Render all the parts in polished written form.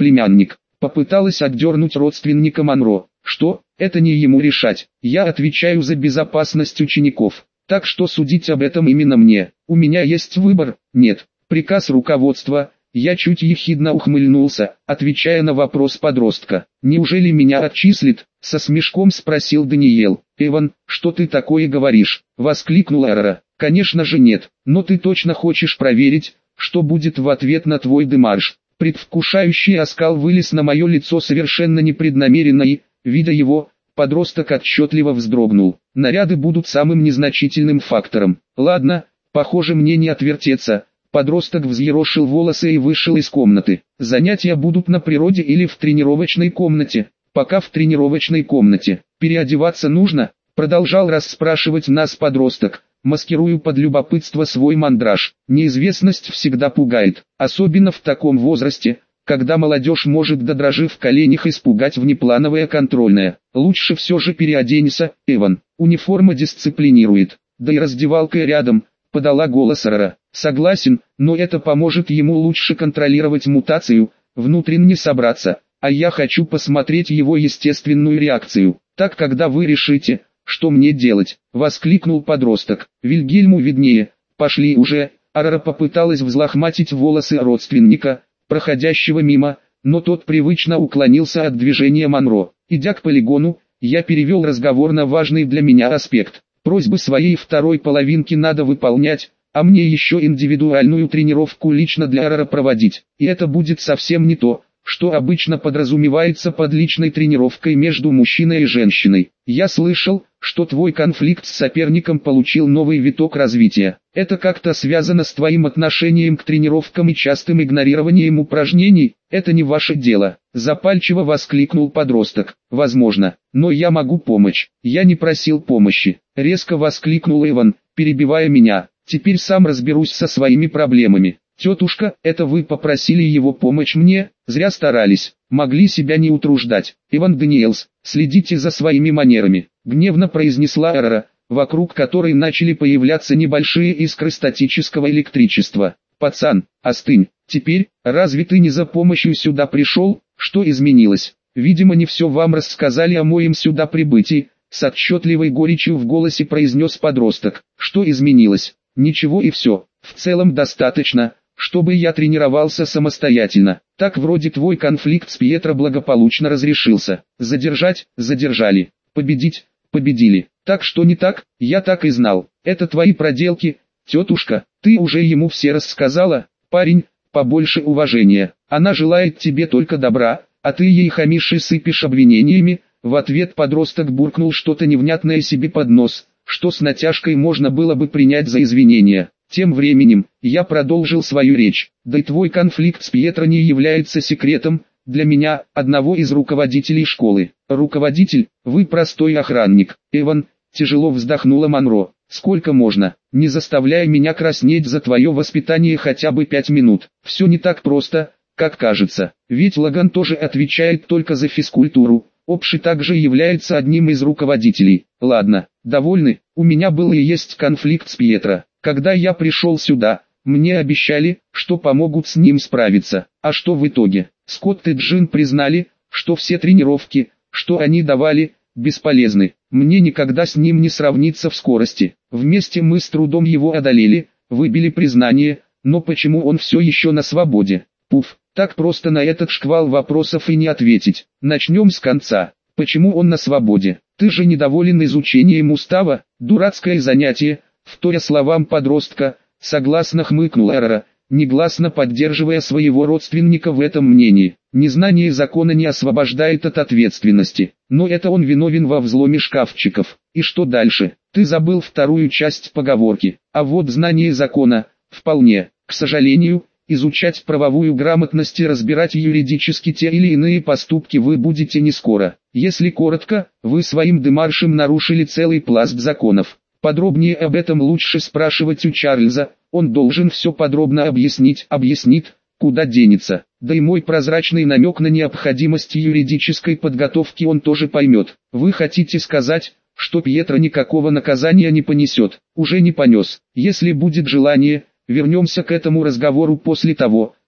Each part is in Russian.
племянник. Попыталась отдернуть родственника Монро. Что, это не ему решать. Я отвечаю за безопасность учеников. Так что судить об этом именно мне. У меня есть выбор? Нет. Приказ руководства. Я чуть ехидно ухмыльнулся, отвечая на вопрос подростка. «Неужели меня отчислят?» — со смешком спросил Даниэл. «Эван, что ты такое говоришь?» — воскликнула Арара. «Конечно же нет, но ты точно хочешь проверить, что будет в ответ на твой демарш». Предвкушающий оскал вылез на мое лицо совершенно непреднамеренно и, видя его, подросток отчетливо вздрогнул. Наряды будут самым незначительным фактором. Ладно, похоже мне не отвертеться. Подросток взъерошил волосы и вышел из комнаты. Занятия будут на природе или в тренировочной комнате. Пока в тренировочной комнате. Переодеваться нужно, продолжал расспрашивать нас подросток. Маскирую под любопытство свой мандраж. Неизвестность всегда пугает, особенно в таком возрасте, когда молодежь может до дрожи в коленях испугать внеплановое контрольное. Лучше все же переоденься, Эван. Униформа дисциплинирует. Да и раздевалка рядом, подала голос Арара. Согласен, но это поможет ему лучше контролировать мутацию, внутренне собраться, а я хочу посмотреть его естественную реакцию. Так когда вы решите, что мне делать, воскликнул подросток. Вильгельму виднее, пошли уже. Арара попыталась взлохматить волосы родственника, проходящего мимо, но тот привычно уклонился от движения Монро. Идя к полигону, я перевел разговор на важный для меня аспект. Просьбы своей второй половинки надо выполнять, а мне еще индивидуальную тренировку лично для Арара проводить. И это будет совсем не то, что обычно подразумевается под личной тренировкой между мужчиной и женщиной. Я слышал, что твой конфликт с соперником получил новый виток развития. Это как-то связано с твоим отношением к тренировкам и частым игнорированием упражнений? Это не ваше дело, запальчиво воскликнул подросток. Возможно, но я могу помочь. Я не просил помощи, резко воскликнул Иван, перебивая меня. Теперь сам разберусь со своими проблемами. Тетушка, это вы попросили его помочь мне? Зря старались, могли себя не утруждать. Иван Даниэлс, следите за своими манерами, гневно произнесла Арара, вокруг которой начали появляться небольшие искры статического электричества. Пацан, остынь. Теперь, разве ты не за помощью сюда пришел? Что изменилось? Видимо, не все вам рассказали о моем сюда прибытии, с отчетливой горечью в голосе произнес подросток. Что изменилось? Ничего и все. В целом достаточно, чтобы я тренировался самостоятельно. Так вроде твой конфликт с Пьетро благополучно разрешился. Задержать, задержали. Победить, победили. Так что не так, я так и знал. Это твои проделки, тетушка, ты уже ему все рассказала? Парень, побольше уважения. Она желает тебе только добра, а ты ей хамишь и сыпешь обвинениями. В ответ подросток буркнул что-то невнятное себе под нос, что с натяжкой можно было бы принять за извинение. Тем временем, я продолжил свою речь. Да и твой конфликт с Пьетро не является секретом для меня, одного из руководителей школы. Руководитель, вы простой охранник. Эван, тяжело вздохнула Монро. Сколько можно? Не заставляй меня краснеть за твое воспитание хотя бы 5 минут. Все не так просто, как кажется. Ведь Лаган тоже отвечает только за физкультуру. Обши также является одним из руководителей. Ладно, довольны, у меня был и есть конфликт с Пьетро. Когда я пришел сюда, мне обещали, что помогут с ним справиться. А что в итоге? Скотт и Джин признали, что все тренировки, что они давали, бесполезны. Мне никогда с ним не сравниться в скорости. Вместе мы с трудом его одолели, выбили признание, но почему он все еще на свободе? Пуф, так просто на этот шквал вопросов и не ответить. Начнем с конца. Почему он на свободе? Ты же недоволен изучением устава? Дурацкое занятие, вторя словам подростка, согласно хмыкнул Арара, негласно поддерживая своего родственника в этом мнении. Незнание закона не освобождает от ответственности, но это он виновен во взломе шкафчиков. И что дальше? Ты забыл вторую часть поговорки. А вот знание закона, вполне, к сожалению, изучать правовую грамотность и разбирать юридически те или иные поступки вы будете не скоро. Если коротко, вы своим демаршем нарушили целый пласт законов. Подробнее об этом лучше спрашивать у Чарльза, он должен все подробно объяснить, объяснит, куда денется. Да и мой прозрачный намек на необходимость юридической подготовки он тоже поймет. Вы хотите сказать, что Пьетро никакого наказания не понесет? Уже не понес. Если будет желание, вернемся к этому разговору после того,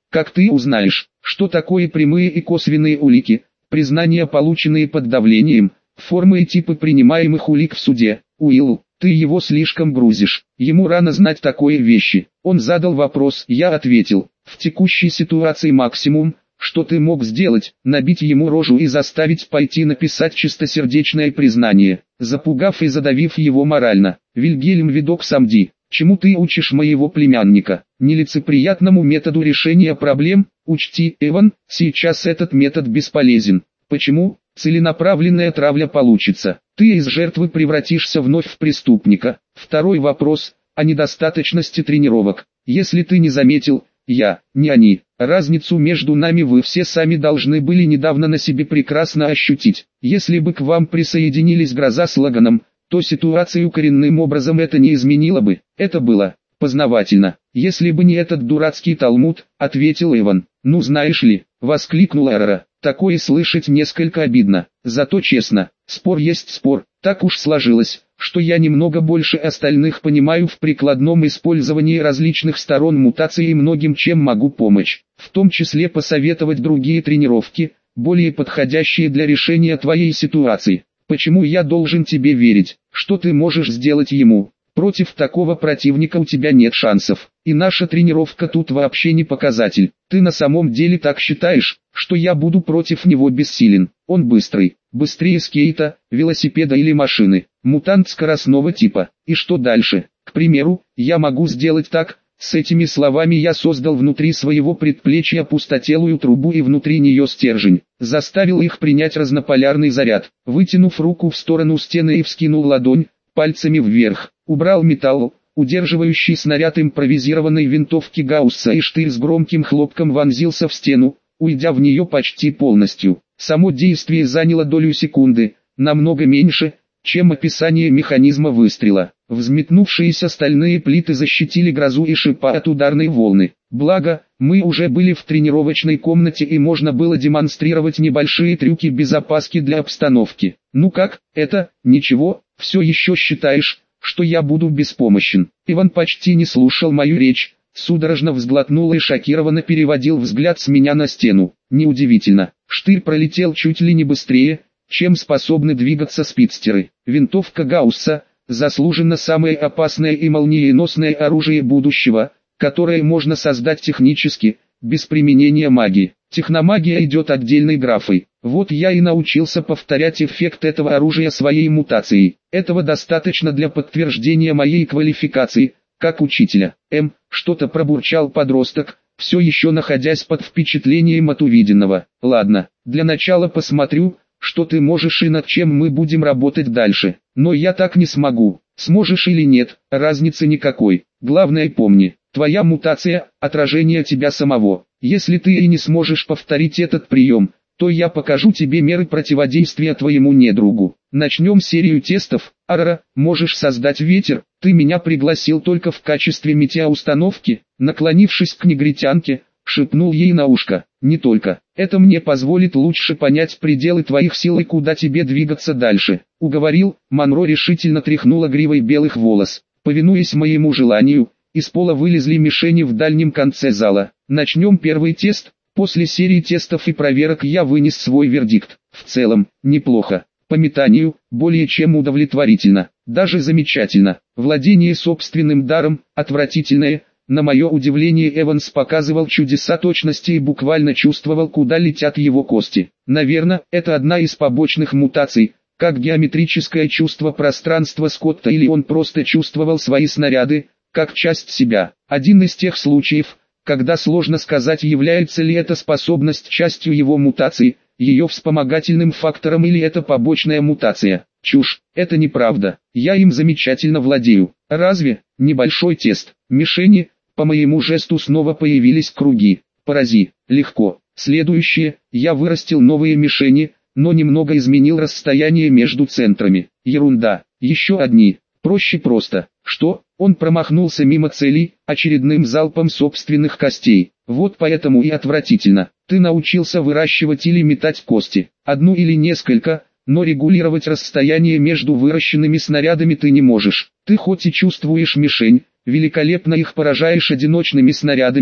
Как ты узнаешь, что такое прямые и косвенные улики, признания, полученные под давлением, формы и типы принимаемых улик в суде? Уилл, ты его слишком грузишь, ему рано знать такое вещи. Он задал вопрос, я ответил, в текущей ситуации максимум, что ты мог сделать, набить ему рожу и заставить пойти написать чистосердечное признание, запугав и задавив его морально. Вильгельм Видок Самди, чему ты учишь моего племянника? Нелицеприятному методу решения проблем? Учти, Эван, сейчас этот метод бесполезен. Почему? Целенаправленная травля получится. Ты из жертвы превратишься вновь в преступника. Второй вопрос, о недостаточности тренировок. Если ты не заметил, я, не они. Разницу между нами вы все сами должны были недавно на себе прекрасно ощутить. Если бы к вам присоединились Гроза с Лаганом, то ситуацию коренным образом это не изменило бы. Это было познавательно. Если бы не этот дурацкий Талмуд, ответил Эван. Ну знаешь ли, воскликнула Эрра. Такое слышать несколько обидно. Зато честно, спор есть спор. Так уж сложилось, что я немного больше остальных понимаю в прикладном использовании различных сторон мутации и многим чем могу помочь. В том числе посоветовать другие тренировки, более подходящие для решения твоей ситуации. Почему я должен тебе верить? Что ты можешь сделать ему? Против такого противника у тебя нет шансов. И наша тренировка тут вообще не показатель. Ты на самом деле так считаешь, что я буду против него бессилен? Он быстрый, быстрее скейта, велосипеда или машины. Мутант скоростного типа. И что дальше? К примеру, я могу сделать так. С этими словами я создал внутри своего предплечья пустотелую трубу и внутри нее стержень. Заставил их принять разнополярный заряд. Вытянув руку в сторону стены и вскинул ладонь, пальцами вверх. Убрал металл, удерживающий снаряд импровизированной винтовки Гаусса, и штырь с громким хлопком вонзился в стену, уйдя в нее почти полностью. Само действие заняло долю секунды, намного меньше, чем описание механизма выстрела. Взметнувшиеся стальные плиты защитили Грозу и Шипа от ударной волны. Благо, мы уже были в тренировочной комнате и можно было демонстрировать небольшие трюки без опаски для обстановки. Ну как, это, ничего, все еще считаешь, что я буду беспомощен? Иван почти не слушал мою речь, судорожно взглотнул и шокированно переводил взгляд с меня на стену. Неудивительно, штырь пролетел чуть ли не быстрее, чем способны двигаться спидстеры. Винтовка Гаусса – заслуженно самое опасное и молниеносное оружие будущего, которое можно создать технически, без применения магии. Техномагия идет отдельной графой. Вот я и научился повторять эффект этого оружия своей мутацией. Этого достаточно для подтверждения моей квалификации, как учителя. Что-то пробурчал подросток, все еще находясь под впечатлением от увиденного. Ладно, для начала посмотрю, что ты можешь и над чем мы будем работать дальше. Но я так не смогу. Сможешь или нет, разницы никакой. Главное помни, твоя мутация – отражение тебя самого. Если ты и не сможешь повторить этот прием, то я покажу тебе меры противодействия твоему недругу. Начнем серию тестов. Арара, можешь создать ветер? Ты меня пригласил только в качестве метеоустановки. Наклонившись к негритянке, шепнул ей на ушко. Не только. Это мне позволит лучше понять пределы твоих сил и куда тебе двигаться дальше. Уговорил. Монро решительно тряхнула гривой белых волос. Повинуясь моему желанию, из пола вылезли мишени в дальнем конце зала. Начнем первый тест. После серии тестов и проверок я вынес свой вердикт. В целом, неплохо. По метанию, более чем удовлетворительно. Даже замечательно. Владение собственным даром, отвратительное. На мое удивление, Эванс показывал чудеса точности и буквально чувствовал, куда летят его кости. Наверное, это одна из побочных мутаций, как геометрическое чувство пространства Скотта, или он просто чувствовал свои снаряды, как часть себя. Один из тех случаев, когда сложно сказать, является ли эта способность частью его мутации, ее вспомогательным фактором, или это побочная мутация. Чушь, это неправда, я им замечательно владею. Разве? Небольшой тест. Мишени, по моему жесту снова появились круги. Порази, легко. Следующее, я вырастил новые мишени, но немного изменил расстояние между центрами. Ерунда, еще одни. Проще просто. Что? Он промахнулся мимо целей, очередным залпом собственных костей. Вот поэтому и отвратительно. Ты научился выращивать или метать кости. Одну или несколько, но регулировать расстояние между выращенными снарядами ты не можешь. Ты хоть и чувствуешь мишень, великолепно их поражаешь одиночными снарядами,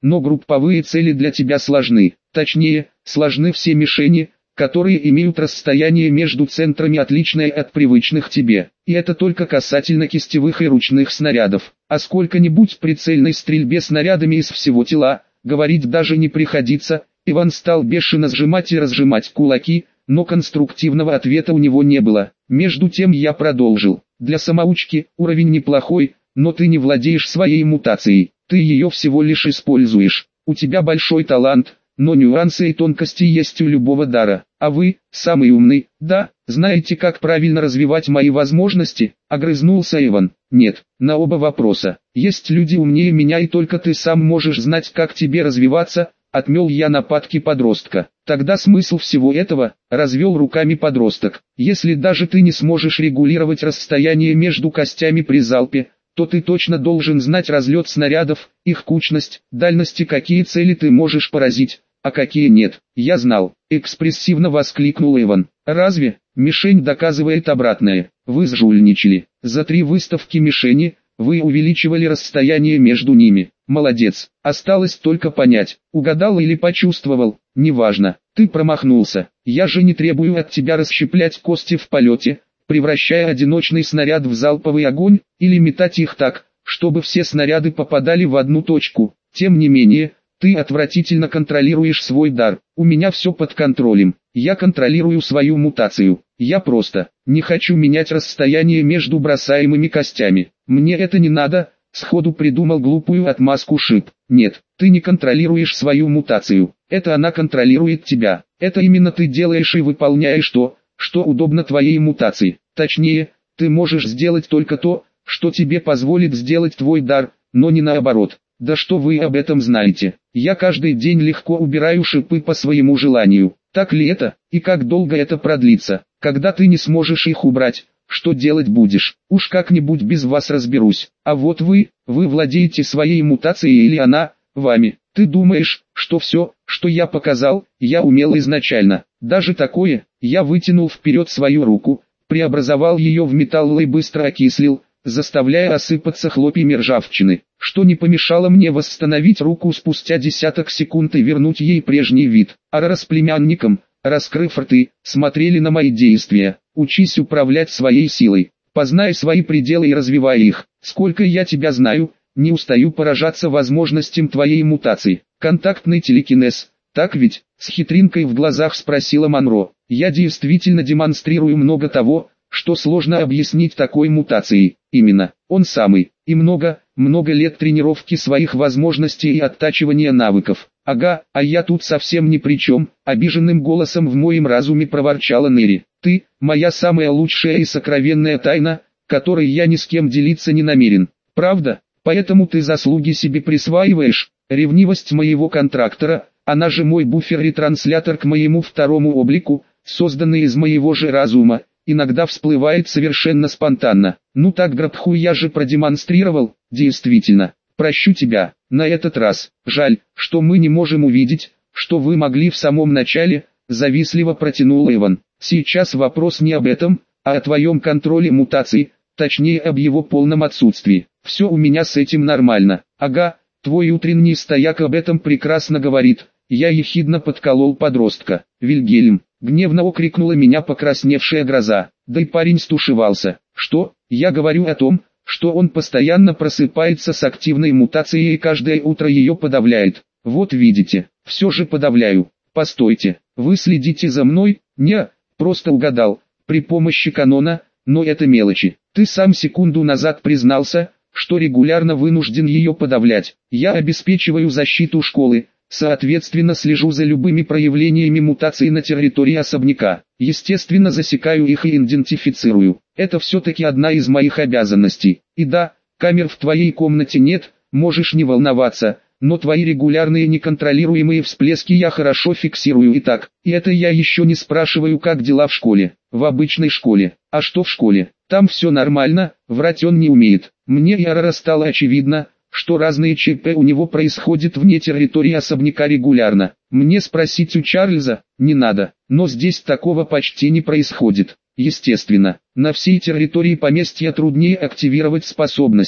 но групповые цели для тебя сложны. Точнее, сложны все мишени, которые имеют расстояние между центрами отличное от привычных тебе. И это только касательно кистевых и ручных снарядов. О сколько-нибудь прицельной стрельбе снарядами из всего тела, говорить даже не приходится. Иван стал бешено сжимать и разжимать кулаки, но конструктивного ответа у него не было. Между тем я продолжил. Для самоучки уровень неплохой, но ты не владеешь своей мутацией. Ты ее всего лишь используешь. У тебя большой талант, но нюансы и тонкости есть у любого дара. А вы, самый умный, да, знаете, как правильно развивать мои возможности? Огрызнулся Иван. Нет, на оба вопроса. Есть люди умнее меня, и только ты сам можешь знать, как тебе развиваться. Отмел я нападки подростка. Тогда смысл всего этого, развел руками подросток. Если даже ты не сможешь регулировать расстояние между костями при залпе, то ты точно должен знать разлет снарядов, их кучность, дальность и какие цели ты можешь поразить, а какие нет. Я знал, экспрессивно воскликнул Иван. Разве? Мишень доказывает обратное. Вы сжульничали. За 3 выставки мишени, вы увеличивали расстояние между ними. Молодец. Осталось только понять, угадал или почувствовал, неважно. Ты промахнулся. Я же не требую от тебя расщеплять кости в полете, превращая одиночный снаряд в залповый огонь, или метать их так, чтобы все снаряды попадали в одну точку. Тем не менее, ты отвратительно контролируешь свой дар. У меня все под контролем. Я контролирую свою мутацию. Я просто не хочу менять расстояние между бросаемыми костями. Мне это не надо. Сходу придумал глупую отмазку Шип. Нет, ты не контролируешь свою мутацию. Это она контролирует тебя. Это именно ты делаешь и выполняешь то, что удобно твоей мутации. Точнее, ты можешь сделать только то, что тебе позволит сделать твой дар, но не наоборот. Да что вы об этом знаете? Я каждый день легко убираю шипы по своему желанию. Так ли это? И как долго это продлится? Когда ты не сможешь их убрать, что делать будешь? Уж как-нибудь без вас разберусь. А вот вы владеете своей мутацией или она, вами. Ты думаешь, что все, что я показал, я умел изначально. Даже такое, я вытянул вперед свою руку, преобразовал ее в металл и быстро окислил, заставляя осыпаться хлопьями ржавчины, что не помешало мне восстановить руку спустя десяток секунд и вернуть ей прежний вид. Арара с племянником, раскрыв рты, смотрели на мои действия. Учись управлять своей силой, познай свои пределы и развивай их. Сколько я тебя знаю, не устаю поражаться возможностям твоей мутации. Контактный телекинез, так ведь? С хитринкой в глазах спросила Монро. Я действительно демонстрирую много того, что сложно объяснить такой мутацией. Именно, он самый. И много лет тренировки своих возможностей и оттачивания навыков. Ага, а я тут совсем ни при чем, обиженным голосом в моем разуме проворчала Нери. Ты, моя самая лучшая и сокровенная тайна, которой я ни с кем делиться не намерен. Правда? Поэтому ты заслуги себе присваиваешь. Ревнивость моего контрактора, она же мой буфер-ретранслятор к моему второму облику, созданный из моего же разума, иногда всплывает совершенно спонтанно. Ну так, Грабху, я же продемонстрировал, действительно. Прощу тебя, на этот раз. Жаль, что мы не можем увидеть, что вы могли в самом начале, завистливо протянул Иван. Сейчас вопрос не об этом, а о твоем контроле мутаций, точнее об его полном отсутствии. Все у меня с этим нормально. Ага, твой утренний стояк об этом прекрасно говорит. Я ехидно подколол подростка. Вильгельм, гневно окрикнула меня покрасневшая гроза. Да и парень стушевался. Что? Я говорю о том, что он постоянно просыпается с активной мутацией и каждое утро ее подавляет. Вот видите, все же подавляю. Постойте, вы следите за мной? Не, просто угадал. При помощи канона, но это мелочи. Ты сам секунду назад признался, что регулярно вынужден ее подавлять. Я обеспечиваю защиту школы, соответственно слежу за любыми проявлениями мутаций на территории особняка. Естественно засекаю их и идентифицирую. Это все-таки одна из моих обязанностей. И да, камер в твоей комнате нет, можешь не волноваться, но твои регулярные неконтролируемые всплески я хорошо фиксирую и так. И это я еще не спрашиваю, как дела в школе. В обычной школе. А что в школе? Там все нормально, врать он не умеет. Мне и Арара стало очевидно, что разные ЧП у него происходят вне территории особняка регулярно. Мне спросить у Чарльза, не надо, но здесь такого почти не происходит. Естественно, на всей территории поместья труднее активировать способности.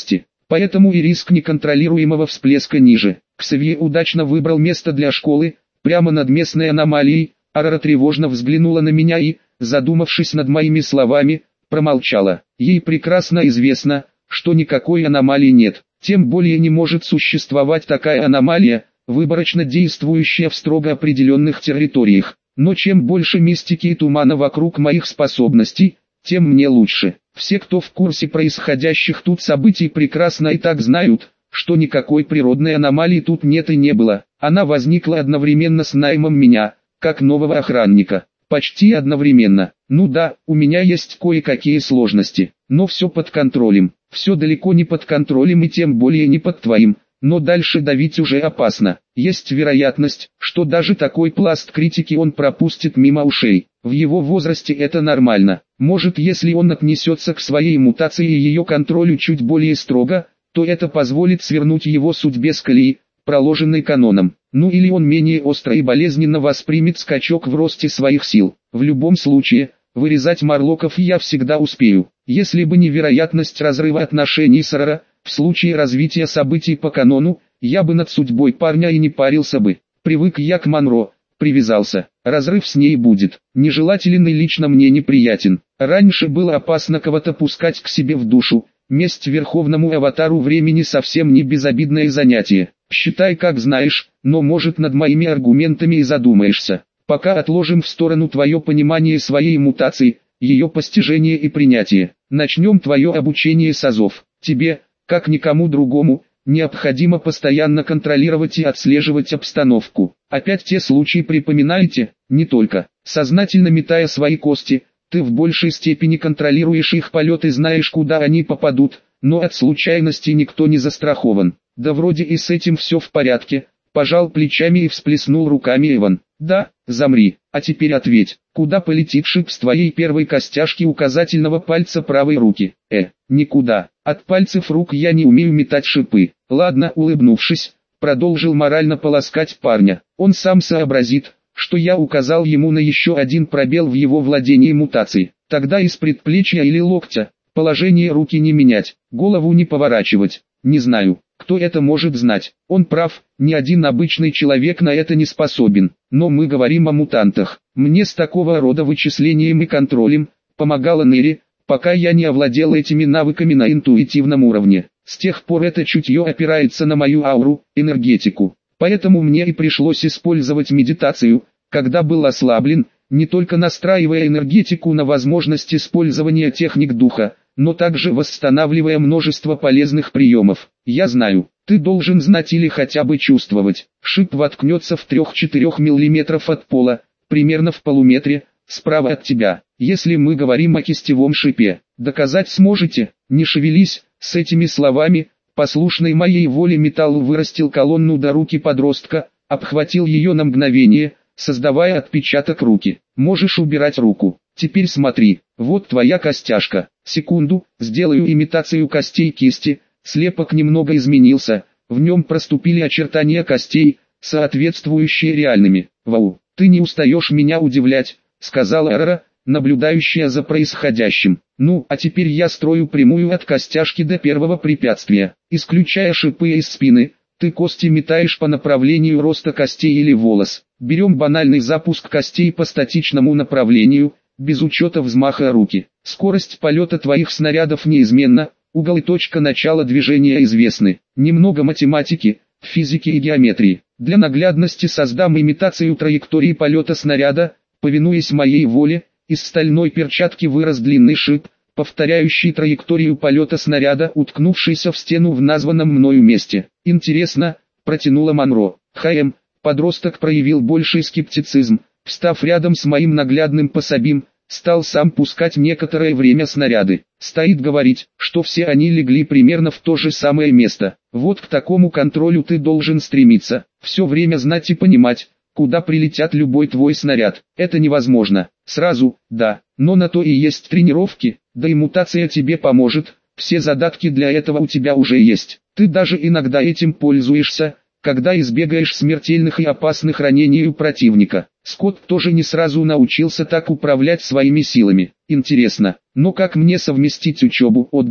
Поэтому и риск неконтролируемого всплеска ниже. Ксавье удачно выбрал место для школы, прямо над местной аномалией. Арара тревожно взглянула на меня и, задумавшись над моими словами, промолчала. Ей прекрасно известно, что никакой аномалии нет. Тем более не может существовать такая аномалия, выборочно действующая в строго определенных территориях. Но чем больше мистики и тумана вокруг моих способностей, тем мне лучше. Все, кто в курсе происходящих тут событий, прекрасно и так знают, что никакой природной аномалии тут нет и не было. Она возникла одновременно с наймом меня, как нового охранника. Почти одновременно. Ну да, у меня есть кое-какие сложности, но все под контролем. Все далеко не под контролем и тем более не под твоим. Но дальше давить уже опасно. Есть вероятность, что даже такой пласт критики он пропустит мимо ушей. В его возрасте это нормально. Может, если он отнесется к своей мутации и ее контролю чуть более строго, то это позволит свернуть его судьбе с колеи, проложенной каноном. Ну или он менее остро и болезненно воспримет скачок в росте своих сил. В любом случае, вырезать Марлоков я всегда успею. Если бы не вероятность разрыва отношений с Арара, в случае развития событий по канону, я бы над судьбой парня и не парился бы. Привык я к Монро, привязался. Разрыв с ней будет. Нежелателен и лично мне неприятен. Раньше было опасно кого-то пускать к себе в душу. Месть верховному аватару времени совсем не безобидное занятие. Считай как знаешь, но может над моими аргументами и задумаешься. Пока отложим в сторону твое понимание своей мутации, ее постижение и принятие. Начнем твое обучение с азов. Тебе, как никому другому, необходимо постоянно контролировать и отслеживать обстановку. Опять те случаи припоминаете? Не только. Сознательно метая свои кости, ты в большей степени контролируешь их полет и знаешь, куда они попадут, но от случайности никто не застрахован. Да вроде и с этим все в порядке, пожал плечами и всплеснул руками Иван. Да, замри, а теперь ответь, куда полетит шип с твоей первой костяшки указательного пальца правой руки? Никуда. От пальцев рук я не умею метать шипы. Ладно, улыбнувшись, продолжил морально полоскать парня. Он сам сообразит, что я указал ему на еще один пробел в его владении мутацией. Тогда из предплечья или локтя, положение руки не менять, голову не поворачивать. Не знаю, кто это может знать. Он прав, ни один обычный человек на это не способен. Но мы говорим о мутантах. Мне с такого рода вычислением и контролем помогала Нери, пока я не овладел этими навыками на интуитивном уровне. С тех пор это чутье опирается на мою ауру, энергетику. Поэтому мне и пришлось использовать медитацию, когда был ослаблен, не только настраивая энергетику на возможность использования техник духа, но также восстанавливая множество полезных приемов. Я знаю, ты должен знать или хотя бы чувствовать. Шип воткнется в 3-4 мм от пола, примерно в полуметре, справа от тебя. Если мы говорим о кистевом шипе, доказать сможете? Не шевелись. С этими словами, послушной моей воле металл вырастил колонну до руки подростка, обхватил ее на мгновение, создавая отпечаток руки. Можешь убирать руку. Теперь смотри, вот твоя костяшка. Секунду, сделаю имитацию костей кисти. Слепок немного изменился, в нем проступили очертания костей, соответствующие реальными. Вау, ты не устаешь меня удивлять, сказала Арара, наблюдающая за происходящим. Ну, а теперь я строю прямую от костяшки до первого препятствия. Исключая шипы из спины, ты кости метаешь по направлению роста костей или волос. Берем банальный запуск костей по статичному направлению, без учета взмаха руки. Скорость полета твоих снарядов неизменна, угол и точка начала движения известны. Немного математики, физики и геометрии. Для наглядности создам имитацию траектории полета снаряда, повинуясь моей воле. Из стальной перчатки вырос длинный шип, повторяющий траекторию полета снаряда, уткнувшийся в стену в названном мною месте. Интересно, протянула Монро. Подросток проявил больший скептицизм, встав рядом с моим наглядным пособием, стал сам пускать некоторое время снаряды. Стоит говорить, что все они легли примерно в то же самое место. Вот к такому контролю ты должен стремиться, все время знать и понимать, куда прилетят любой твой снаряд. Это невозможно. Сразу, да, но на то и есть тренировки, да и мутация тебе поможет. Все задатки для этого у тебя уже есть. Ты даже иногда этим пользуешься, когда избегаешь смертельных и опасных ранений у противника. Скотт тоже не сразу научился так управлять своими силами. Интересно, но как мне совместить учебу, отдых,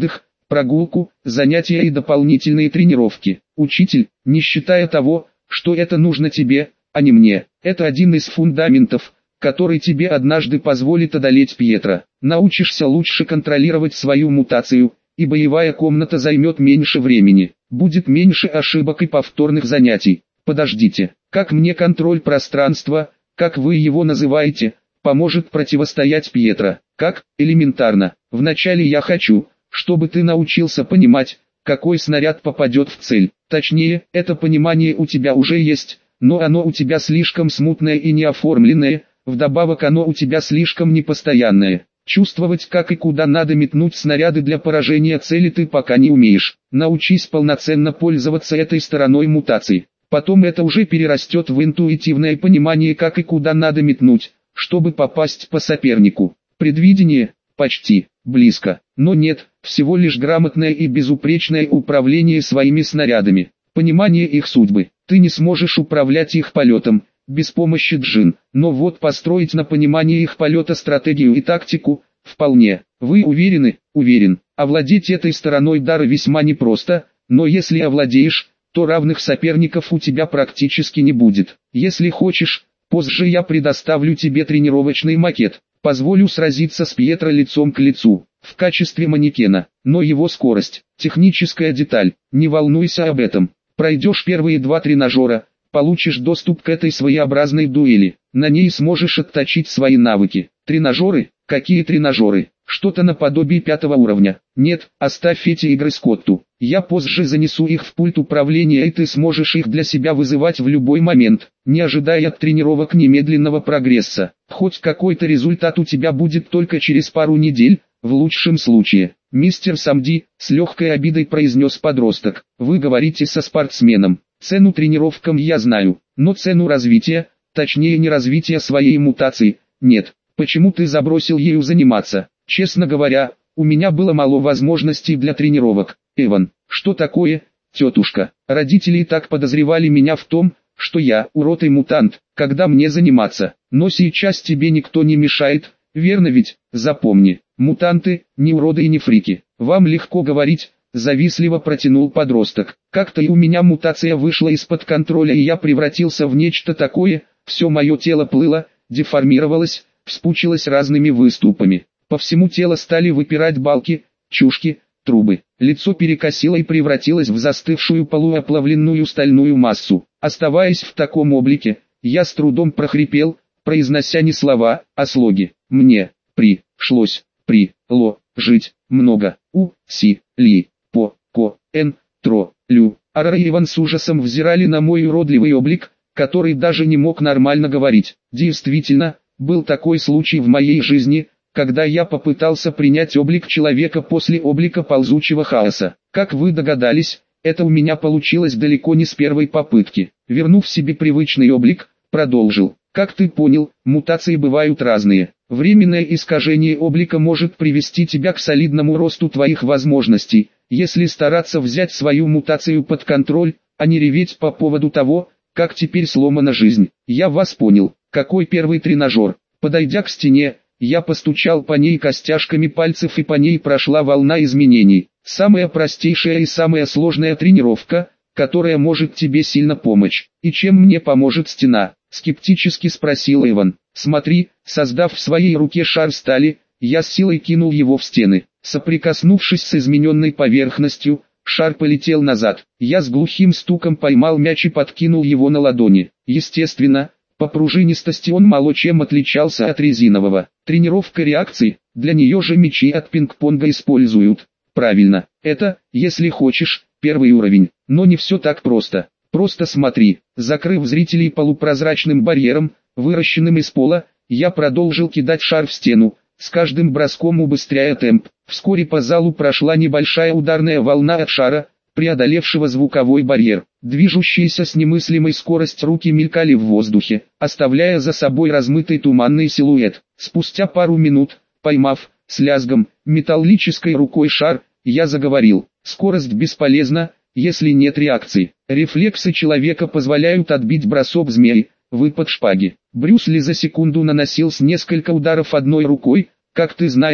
прогулку, занятия и дополнительные тренировки. Учитель, не считая того, что это нужно тебе, а не мне, это один из фундаментов, который тебе однажды позволит одолеть Пьетро. Научишься лучше контролировать свою мутацию, и боевая комната займет меньше времени, будет меньше ошибок и повторных занятий. Подождите, как мне контроль пространства, как вы его называете, поможет противостоять Пьетро? Как? Элементарно. Вначале я хочу, чтобы ты научился понимать, какой снаряд попадет в цель. Точнее, это понимание у тебя уже есть, но оно у тебя слишком смутное и неоформленное, вдобавок оно у тебя слишком непостоянное. Чувствовать, как и куда надо метнуть снаряды для поражения цели ты пока не умеешь. Научись полноценно пользоваться этой стороной мутации. Потом это уже перерастет в интуитивное понимание, как и куда надо метнуть, чтобы попасть по сопернику. Предвидение? Почти. Близко. Но нет, всего лишь грамотное и безупречное управление своими снарядами. Понимание их судьбы. Ты не сможешь управлять их полетом, без помощи джин, но вот построить на понимание их полета стратегию и тактику, вполне. Вы уверены? Уверен. Овладеть этой стороной дара весьма непросто, но если овладеешь, то равных соперников у тебя практически не будет. Если хочешь, позже я предоставлю тебе тренировочный макет, позволю сразиться с Пьетро лицом к лицу, в качестве манекена, но его скорость, техническая деталь, не волнуйся об этом. Пройдешь первые 2 тренажера, получишь доступ к этой своеобразной дуэли, на ней сможешь отточить свои навыки. Тренажеры? Какие тренажеры? Что-то наподобие 5-го уровня. Нет, оставь эти игры Скотту. Я позже занесу их в пульт управления и ты сможешь их для себя вызывать в любой момент, не ожидая от тренировок немедленного прогресса. Хоть какой-то результат у тебя будет только через пару недель, в лучшем случае. Мистер Самди, с легкой обидой произнес подросток, вы говорите со спортсменом. Цену тренировкам я знаю, но цену развития, точнее не развития своей мутации, нет. Почему ты забросил ею заниматься? Честно говоря, у меня было мало возможностей для тренировок. Эван, что такое, тетушка? Родители и так подозревали меня в том, что я урод и мутант, когда мне заниматься. Но сейчас тебе никто не мешает, верно ведь? Запомни, мутанты, не уроды и не фрики. Вам легко говорить, завистливо протянул подросток. Как-то и у меня мутация вышла из-под контроля и я превратился в нечто такое, все мое тело плыло, деформировалось, вспучилось разными выступами. По всему телу стали выпирать балки, чушки, трубы. Лицо перекосило и превратилось в застывшую полуоплавленную стальную массу. Оставаясь в таком облике, я с трудом прохрипел, произнося не слова, а слоги. Мне пришлось жить много лю. Ара и Иван с ужасом взирали на мой уродливый облик, который даже не мог нормально говорить. Действительно, был такой случай в моей жизни, когда я попытался принять облик человека после облика ползучего хаоса. Как вы догадались, это у меня получилось далеко не с первой попытки. Вернув себе привычный облик, продолжил. Как ты понял, мутации бывают разные. Временное искажение облика может привести тебя к солидному росту твоих возможностей, если стараться взять свою мутацию под контроль, а не реветь по поводу того, как теперь сломана жизнь. Я вас понял. Какой первый тренажер? Подойдя к стене, я постучал по ней костяшками пальцев и по ней прошла волна изменений. Самая простейшая и самая сложная тренировка, которая может тебе сильно помочь. И чем мне поможет стена? Скептически спросил Иван. Смотри, создав в своей руке шар стали, я с силой кинул его в стены. Соприкоснувшись с измененной поверхностью, шар полетел назад. Я с глухим стуком поймал мяч и подкинул его на ладони. Естественно, по пружинистости он мало чем отличался от резинового. Тренировка реакций, для нее же мячи от пинг-понга используют. Правильно, это, если хочешь, первый уровень. Но не все так просто. Просто смотри, закрыв зрителей полупрозрачным барьером, выращенным из пола, я продолжил кидать шар в стену, с каждым броском убыстряя темп. Вскоре по залу прошла небольшая ударная волна от шара, преодолевшего звуковой барьер. Движущиеся с немыслимой скоростью руки мелькали в воздухе, оставляя за собой размытый туманный силуэт. Спустя пару минут, поймав, с лязгом, металлической рукой шар, я заговорил. Скорость бесполезна, если нет реакции. Рефлексы человека позволяют отбить бросок змеи, выпад шпаги. Брюс Ли за секунду наносил с несколько ударов одной рукой, как ты знаешь,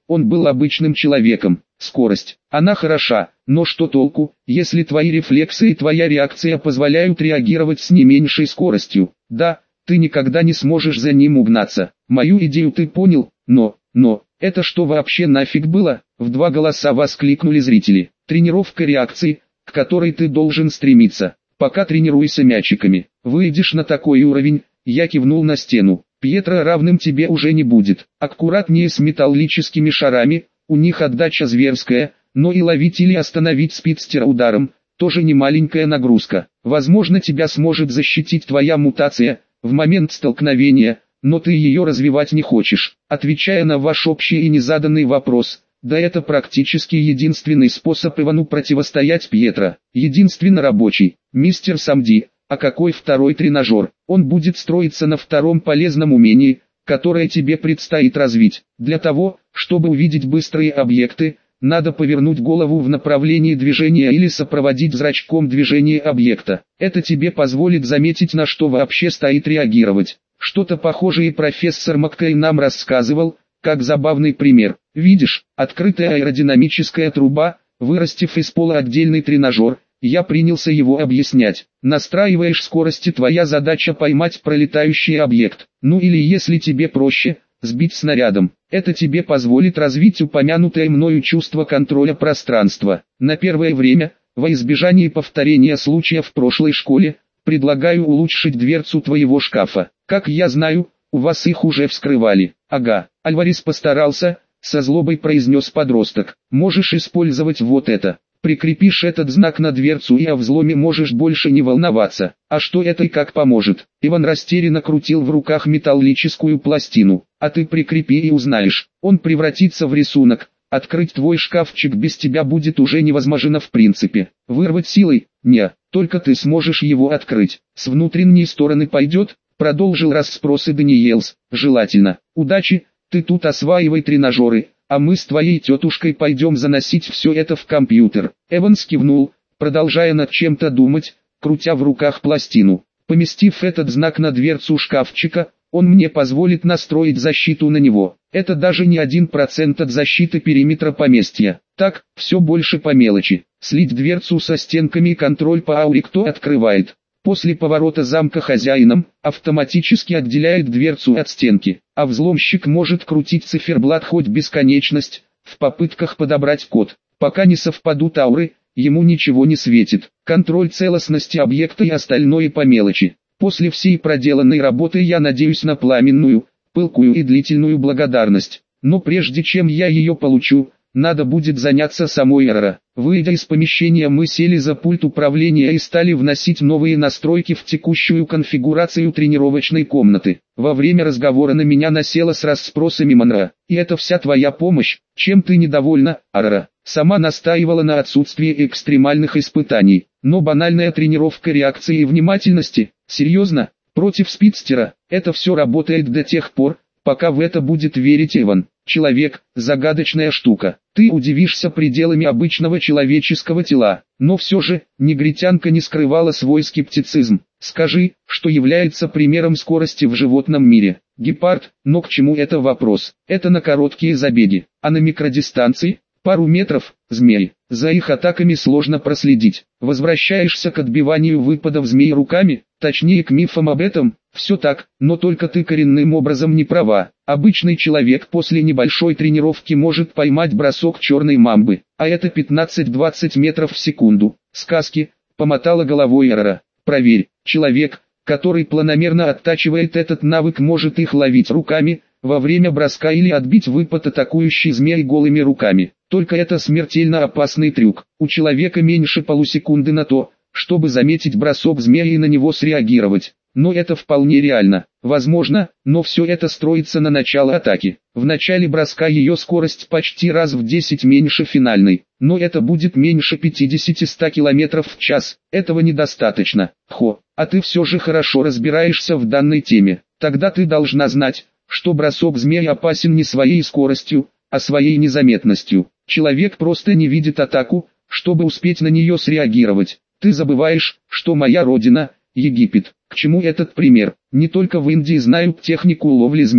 он был обычным человеком. Скорость. Она хороша, но что толку, если твои рефлексы и твоя реакция позволяют реагировать с не меньшей скоростью? Да, ты никогда не сможешь за ним угнаться. Мою идею ты понял, но, это что вообще нафиг было? В два голоса воскликнули зрители. Тренировка реакции, к которой ты должен стремиться. Пока тренируйся мячиками. Выйдешь на такой уровень, я кивнул на стену. Пьетро равным тебе уже не будет. Аккуратнее с металлическими шарами, у них отдача зверская, но и ловить или остановить спидстера ударом, тоже не маленькая нагрузка. Возможно, тебя сможет защитить твоя мутация в момент столкновения, но ты ее развивать не хочешь. Отвечая на ваш общий и незаданный вопрос, да, это практически единственный способ Ивану противостоять Пьетро. Единственно рабочий. Мистер Самди, а какой второй тренажер? Он будет строиться на втором полезном умении, которое тебе предстоит развить. Для того, чтобы увидеть быстрые объекты, надо повернуть голову в направлении движения или сопроводить зрачком движение объекта. Это тебе позволит заметить, на что вообще стоит реагировать. Что-то похожее профессор Маккей нам рассказывал, как забавный пример. Видишь, открытая аэродинамическая труба, вырастив из пола отдельный тренажер. Я принялся его объяснять. Настраиваешь скорости, твоя задача поймать пролетающий объект. Ну или если тебе проще, сбить снарядом. Это тебе позволит развить упомянутое мною чувство контроля пространства. На первое время, во избежание повторения случая в прошлой школе, предлагаю улучшить дверцу твоего шкафа. Как я знаю, у вас их уже вскрывали. Ага, Альварес постарался, со злобой произнес подросток. Можешь использовать вот это. Прикрепишь этот знак на дверцу и о взломе можешь больше не волноваться. А что это и как поможет? Иван растерянно крутил в руках металлическую пластину. А ты прикрепи и узнаешь. Он превратится в рисунок. Открыть твой шкафчик без тебя будет уже невозможно в принципе. Вырвать силой? Не, только ты сможешь его открыть. С внутренней стороны пойдет? Продолжил расспросы Даниэлс. Желательно. Удачи, ты тут осваивай тренажеры. А мы с твоей тетушкой пойдем заносить все это в компьютер. Эванс кивнул, продолжая над чем-то думать, крутя в руках пластину. Поместив этот знак на дверцу шкафчика, он мне позволит настроить защиту на него. Это даже не 1% от защиты периметра поместья. Так, все больше по мелочи. Слить дверцу со стенками и контроль по ауре, кто открывает. После поворота замка хозяином, автоматически отделяет дверцу от стенки, а взломщик может крутить циферблат хоть бесконечность, в попытках подобрать код. Пока не совпадут ауры, ему ничего не светит. Контроль целостности объекта и остальное по мелочи. После всей проделанной работы я надеюсь на пламенную, пылкую и длительную благодарность. Но прежде чем я ее получу, надо будет заняться самой Эра. Выйдя из помещения, мы сели за пульт управления и стали вносить новые настройки в текущую конфигурацию тренировочной комнаты. Во время разговора на меня насела с расспросами Монро. «И это вся твоя помощь? Чем ты недовольна, Ара?» Сама настаивала на отсутствии экстремальных испытаний. Но банальная тренировка реакции и внимательности, серьезно, против спидстера, это все работает до тех пор, пока в это будет верить Иван. Человек – загадочная штука. Ты удивишься пределами обычного человеческого тела. Но все же, негритянка не скрывала свой скептицизм. Скажи, что является примером скорости в животном мире. Гепард, но к чему это вопрос? Это на короткие забеги. А на микродистанции? Пару метров, змеи. За их атаками сложно проследить. Возвращаешься к отбиванию выпадов змей руками, точнее к мифам об этом. Все так, но только ты коренным образом не права. Обычный человек после небольшой тренировки может поймать бросок черной мамбы, а это 15-20 метров в секунду. Сказки, помотала головой Эра. Проверь, человек, который планомерно оттачивает этот навык, может их ловить руками, во время броска или отбить выпад атакующей змеи голыми руками. Только это смертельно опасный трюк. У человека меньше полусекунды на то, чтобы заметить бросок змеи и на него среагировать. Но это вполне реально. Возможно, но все это строится на начало атаки. В начале броска ее скорость почти раз в 10 меньше финальной. Но это будет меньше 50-100 км в час. Этого недостаточно. А ты все же хорошо разбираешься в данной теме. Тогда ты должна знать, что бросок змеи опасен не своей скоростью, а своей незаметностью. Человек просто не видит атаку, чтобы успеть на нее среагировать. Ты забываешь, что моя родина – Египет. К чему этот пример? Не только в Индии знают технику ловли змей.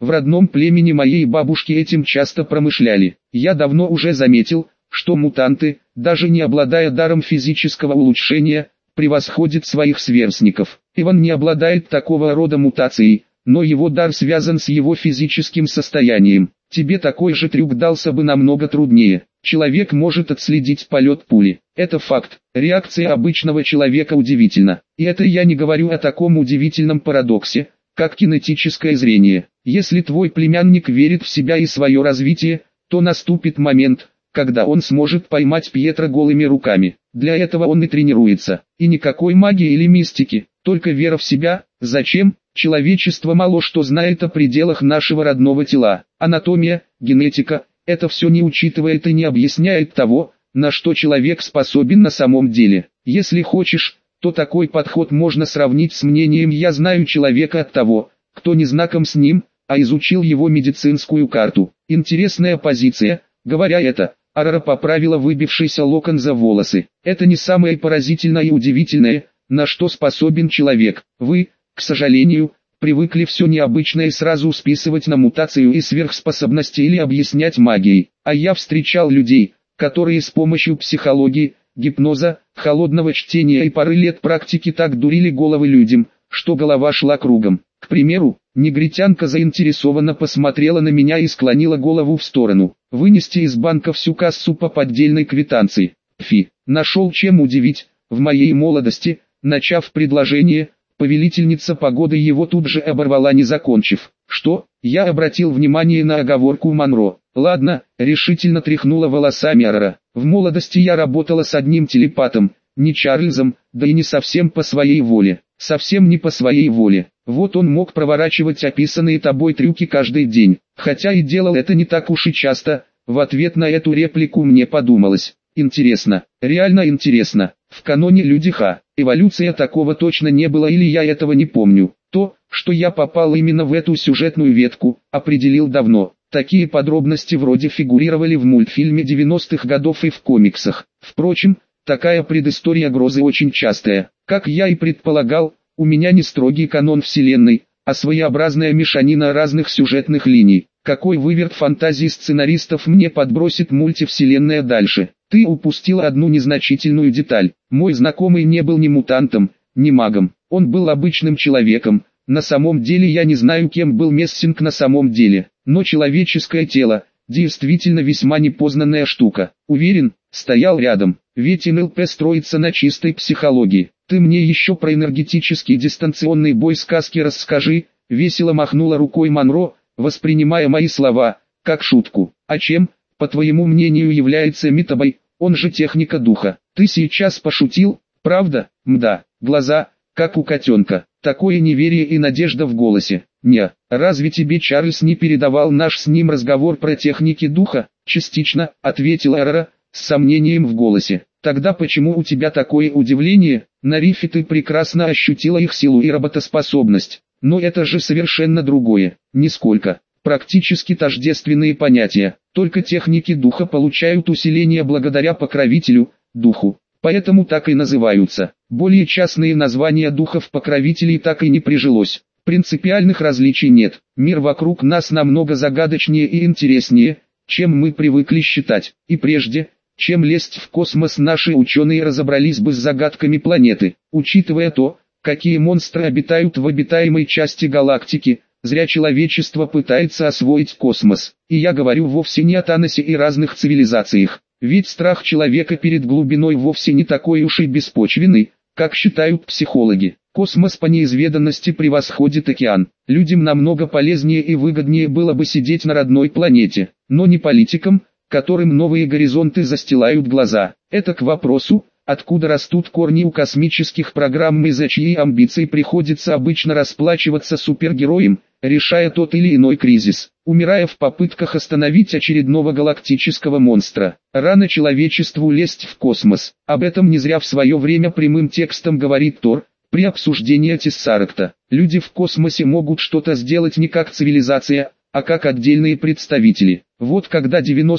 В родном племени моей бабушки этим часто промышляли. Я давно уже заметил, что мутанты, даже не обладая даром физического улучшения, превосходят своих сверстников. Иван не обладает такого рода мутацией, но его дар связан с его физическим состоянием. Тебе такой же трюк дался бы намного труднее. Человек может отследить полет пули. Это факт. Реакция обычного человека удивительна. И это я не говорю о таком удивительном парадоксе, как кинетическое зрение. Если твой племянник верит в себя и свое развитие, то наступит момент, когда он сможет поймать Пьетро голыми руками. Для этого он и тренируется. И никакой магии или мистики, только вера в себя. Зачем? Человечество мало что знает о пределах нашего родного тела. Анатомия, генетика – это все не учитывает и не объясняет того, на что человек способен на самом деле. Если хочешь, то такой подход можно сравнить с мнением «я знаю человека» от того, кто не знаком с ним, а изучил его медицинскую карту. Интересная позиция. Говоря это, Арара поправила выбившийся локон за волосы. Это не самое поразительное и удивительное, на что способен человек. Вы, к сожалению, привыкли все необычное сразу списывать на мутацию и сверхспособности или объяснять магией. А я встречал людей, которые с помощью психологии, гипноза, холодного чтения и пары лет практики так дурили головы людям, что голова шла кругом. К примеру, негритянка заинтересованно посмотрела на меня и склонила голову в сторону. Вынести из банка всю кассу по поддельной квитанции. Фи, нашел чем удивить. В моей молодости, начав предложение, повелительница погоды его тут же оборвала, не закончив. Что? Я обратил внимание на оговорку Монро. Ладно, решительно тряхнула волосами Арара. В молодости я работала с одним телепатом, не Чарльзом, да и не совсем по своей воле. Совсем не по своей воле. Вот он мог проворачивать описанные тобой трюки каждый день. Хотя и делал это не так уж и часто. В ответ на эту реплику мне подумалось. Интересно, реально интересно. В каноне Люди Х. Эволюция такого точно не было, или я этого не помню. То, что я попал именно в эту сюжетную ветку, определил давно. Такие подробности вроде фигурировали в мультфильме 90-х годов и в комиксах. Впрочем, такая предыстория грозы очень частая. Как я и предполагал, у меня не строгий канон вселенной, а своеобразная мешанина разных сюжетных линий. Какой выверт фантазии сценаристов мне подбросит мультивселенная дальше? Ты упустил одну незначительную деталь. Мой знакомый не был ни мутантом, ни магом. Он был обычным человеком. На самом деле я не знаю, кем был Мессинг на самом деле. Но человеческое тело, действительно весьма непознанная штука. Уверен, стоял рядом. Ведь НЛП строится на чистой психологии. Ты мне еще про энергетический дистанционный бой сказки расскажи. Весело махнула рукой Монро, воспринимая мои слова, как шутку. А чем, по твоему мнению, является Митабой, он же техника духа? Ты сейчас пошутил, правда? Мда, глаза, как у котенка, такое неверие и надежда в голосе. Не, разве тебе Чарльз не передавал наш с ним разговор про техники духа? Частично, ответила Арара, с сомнением в голосе. Тогда почему у тебя такое удивление? На рифе ты прекрасно ощутила их силу и работоспособность. Но это же совершенно другое. Нисколько. Практически тождественные понятия. Только техники духа получают усиление благодаря покровителю, духу. Поэтому так и называются. Более частные названия духов-покровителей так и не прижилось. Принципиальных различий нет. Мир вокруг нас намного загадочнее и интереснее, чем мы привыкли считать. И прежде, чем лезть в космос, наши ученые разобрались бы с загадками планеты. Учитывая то, какие монстры обитают в обитаемой части галактики, зря человечество пытается освоить космос. И я говорю вовсе не о Таносе и разных цивилизациях. Ведь страх человека перед глубиной вовсе не такой уж и беспочвенный, как считают психологи. Космос по неизведанности превосходит океан. Людям намного полезнее и выгоднее было бы сидеть на родной планете, но не политикам, которым новые горизонты застилают глаза. Это к вопросу, откуда растут корни у космических программ и за чьи амбиции приходится обычно расплачиваться супергероем, решая тот или иной кризис, умирая в попытках остановить очередного галактического монстра. Рано человечеству лезть в космос. Об этом не зря в свое время прямым текстом говорит Тор, при обсуждении Тессаракта. Люди в космосе могут что-то сделать не как цивилизация, а как отдельные представители. Вот когда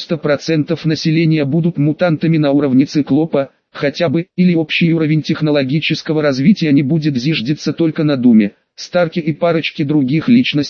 90% населения будут мутантами на уровне циклопа, хотя бы, или общий уровень технологического развития не будет зиждиться только на Думе, Старке и парочке других личностей,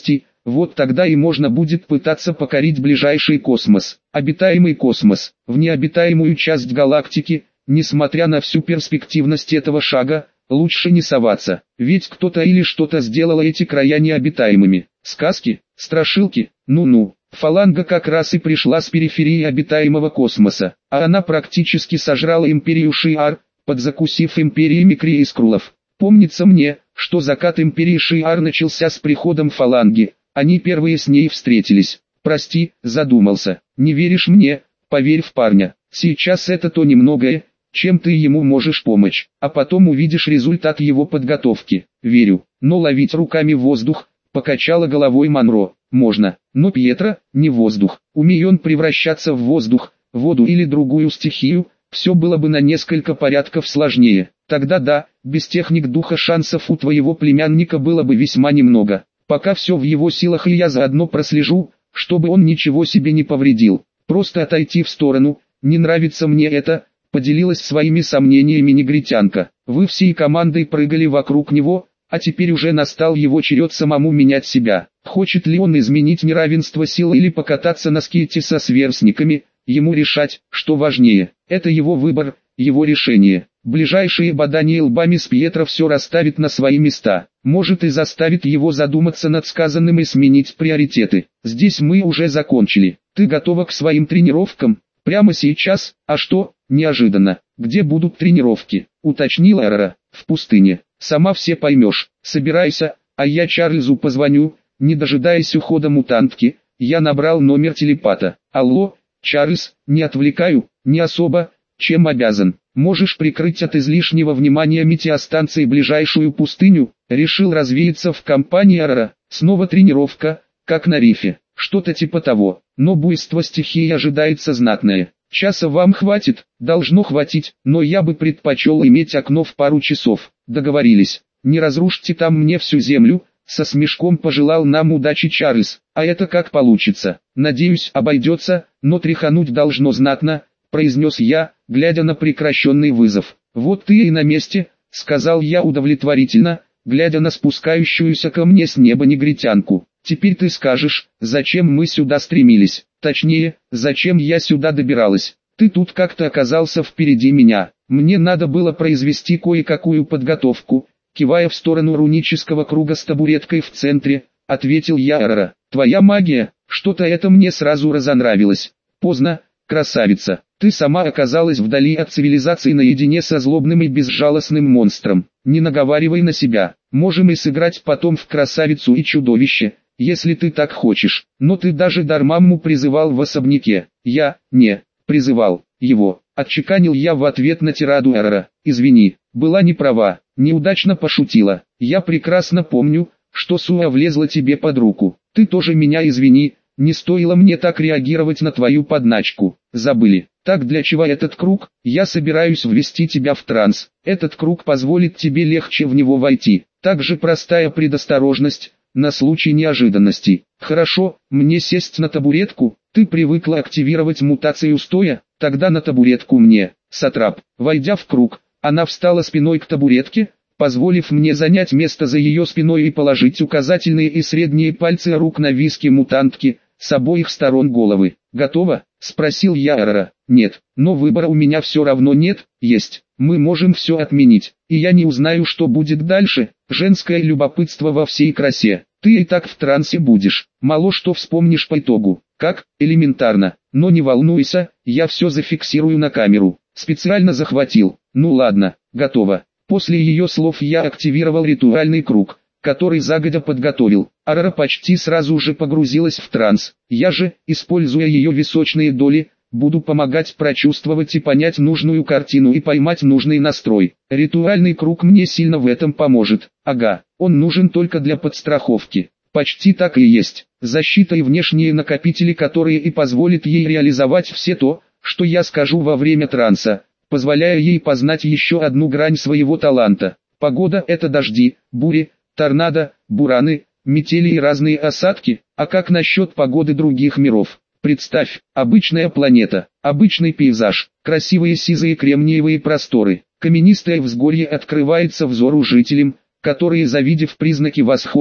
Вот тогда и можно будет пытаться покорить ближайший космос, обитаемый космос, в необитаемую часть галактики. Несмотря на всю перспективность этого шага, лучше не соваться, ведь кто-то или что-то сделало эти края необитаемыми. Сказки, страшилки, ну-ну. Фаланга как раз и пришла с периферии обитаемого космоса, а она практически сожрала империю Шиар, подзакусив империями Крии и Скрулов. Помнится мне, что закат империи Шиар начался с приходом Фаланги, они первые с ней встретились. Прости, задумался, не веришь мне, поверь в парня, сейчас это то немногое, чем ты ему можешь помочь, а потом увидишь результат его подготовки. Верю, но ловить руками воздух, покачала головой Монро. Можно, но Пьетро, не воздух. Умей он превращаться в воздух, воду или другую стихию, все было бы на несколько порядков сложнее. Тогда да, без техник духа шансов у твоего племянника было бы весьма немного. Пока все в его силах, и я заодно прослежу, чтобы он ничего себе не повредил. Просто отойти в сторону, не нравится мне это, поделилась своими сомнениями негритянка. Вы всей командой прыгали вокруг него, а теперь уже настал его черед самому менять себя. Хочет ли он изменить неравенство сил или покататься на скейте со сверстниками, ему решать, что важнее. Это его выбор, его решение. Ближайшие бадания лбами с Пьетро все расставит на свои места. Может и заставит его задуматься над сказанным и сменить приоритеты. Здесь мы уже закончили. Ты готова к своим тренировкам? Прямо сейчас? А что? Неожиданно. Где будут тренировки? Уточнила Эрора. В пустыне. Сама все поймешь. Собирайся, а я Чарльзу позвоню. Не дожидаясь ухода мутантки, я набрал номер телепата. Алло, Чарльз, не отвлекаю? Не особо. Чем обязан? Можешь прикрыть от излишнего внимания метеостанции ближайшую пустыню? Решил развеяться в компании Эрора. Снова тренировка, как на рифе. Что-то типа того. Но буйство стихии ожидается знатное. Часа вам хватит? Должно хватить, но я бы предпочел иметь окно в пару часов. Договорились. Не разрушьте там мне всю землю. Со смешком пожелал нам удачи Чарльз. А это как получится. Надеюсь, обойдется, но тряхануть должно знатно, произнес я, глядя на прекращенный вызов. Вот ты и на месте, сказал я удовлетворительно, глядя на спускающуюся ко мне с неба негритянку. Теперь ты скажешь, зачем мы сюда стремились, точнее, зачем я сюда добиралась. Ты тут как-то оказался впереди меня. Мне надо было произвести кое-какую подготовку. Кивая в сторону рунического круга с табуреткой в центре, ответил я Эрора. Твоя магия, что-то это мне сразу разонравилось. Поздно, красавица, ты сама оказалась вдали от цивилизации наедине со злобным и безжалостным монстром. Не наговаривай на себя, можем и сыграть потом в красавицу и чудовище, если ты так хочешь. Но ты даже Дармамму призывал в особняке. Я, не, призывал его. Отчеканил я в ответ на тираду Эрора. Извини, была не права, неудачно пошутила. Я прекрасно помню, что Суа влезла тебе под руку. Ты тоже меня извини, не стоило мне так реагировать на твою подначку. Забыли. Так для чего этот круг? Я собираюсь ввести тебя в транс. Этот круг позволит тебе легче в него войти. Также простая предосторожность, на случай неожиданностей. Хорошо, мне сесть на табуретку? Ты привыкла активировать мутацию стоя? Тогда на табуретку мне, сатрап. Войдя в круг, она встала спиной к табуретке, позволив мне занять место за ее спиной и положить указательные и средние пальцы рук на виски мутантки, с обоих сторон головы. «Готово?» – спросил я Эрора. «Нет, но выбора у меня все равно нет, есть. Мы можем все отменить, и я не узнаю, что будет дальше». Женское любопытство во всей красе. Ты и так в трансе будешь, мало что вспомнишь по итогу. Как? Элементарно. Но не волнуйся, я все зафиксирую на камеру. Специально захватил. Ну ладно, готово. После ее слов я активировал ритуальный круг, который загодя подготовил. Эрора почти сразу же погрузилась в транс. Я же, используя ее височные доли, буду помогать прочувствовать и понять нужную картину и поймать нужный настрой. Ритуальный круг мне сильно в этом поможет. Ага, он нужен только для подстраховки. Почти так и есть. Защита и внешние накопители, которые и позволят ей реализовать все то, что я скажу во время транса, позволяя ей познать еще одну грань своего таланта. Погода – это дожди, бури, торнадо, бураны, метели и разные осадки. А как насчет погоды других миров? Представь, обычная планета, обычный пейзаж, красивые сизые кремниевые просторы, каменистое взгорье открывается взору жителям, которые, завидев признаки восхода,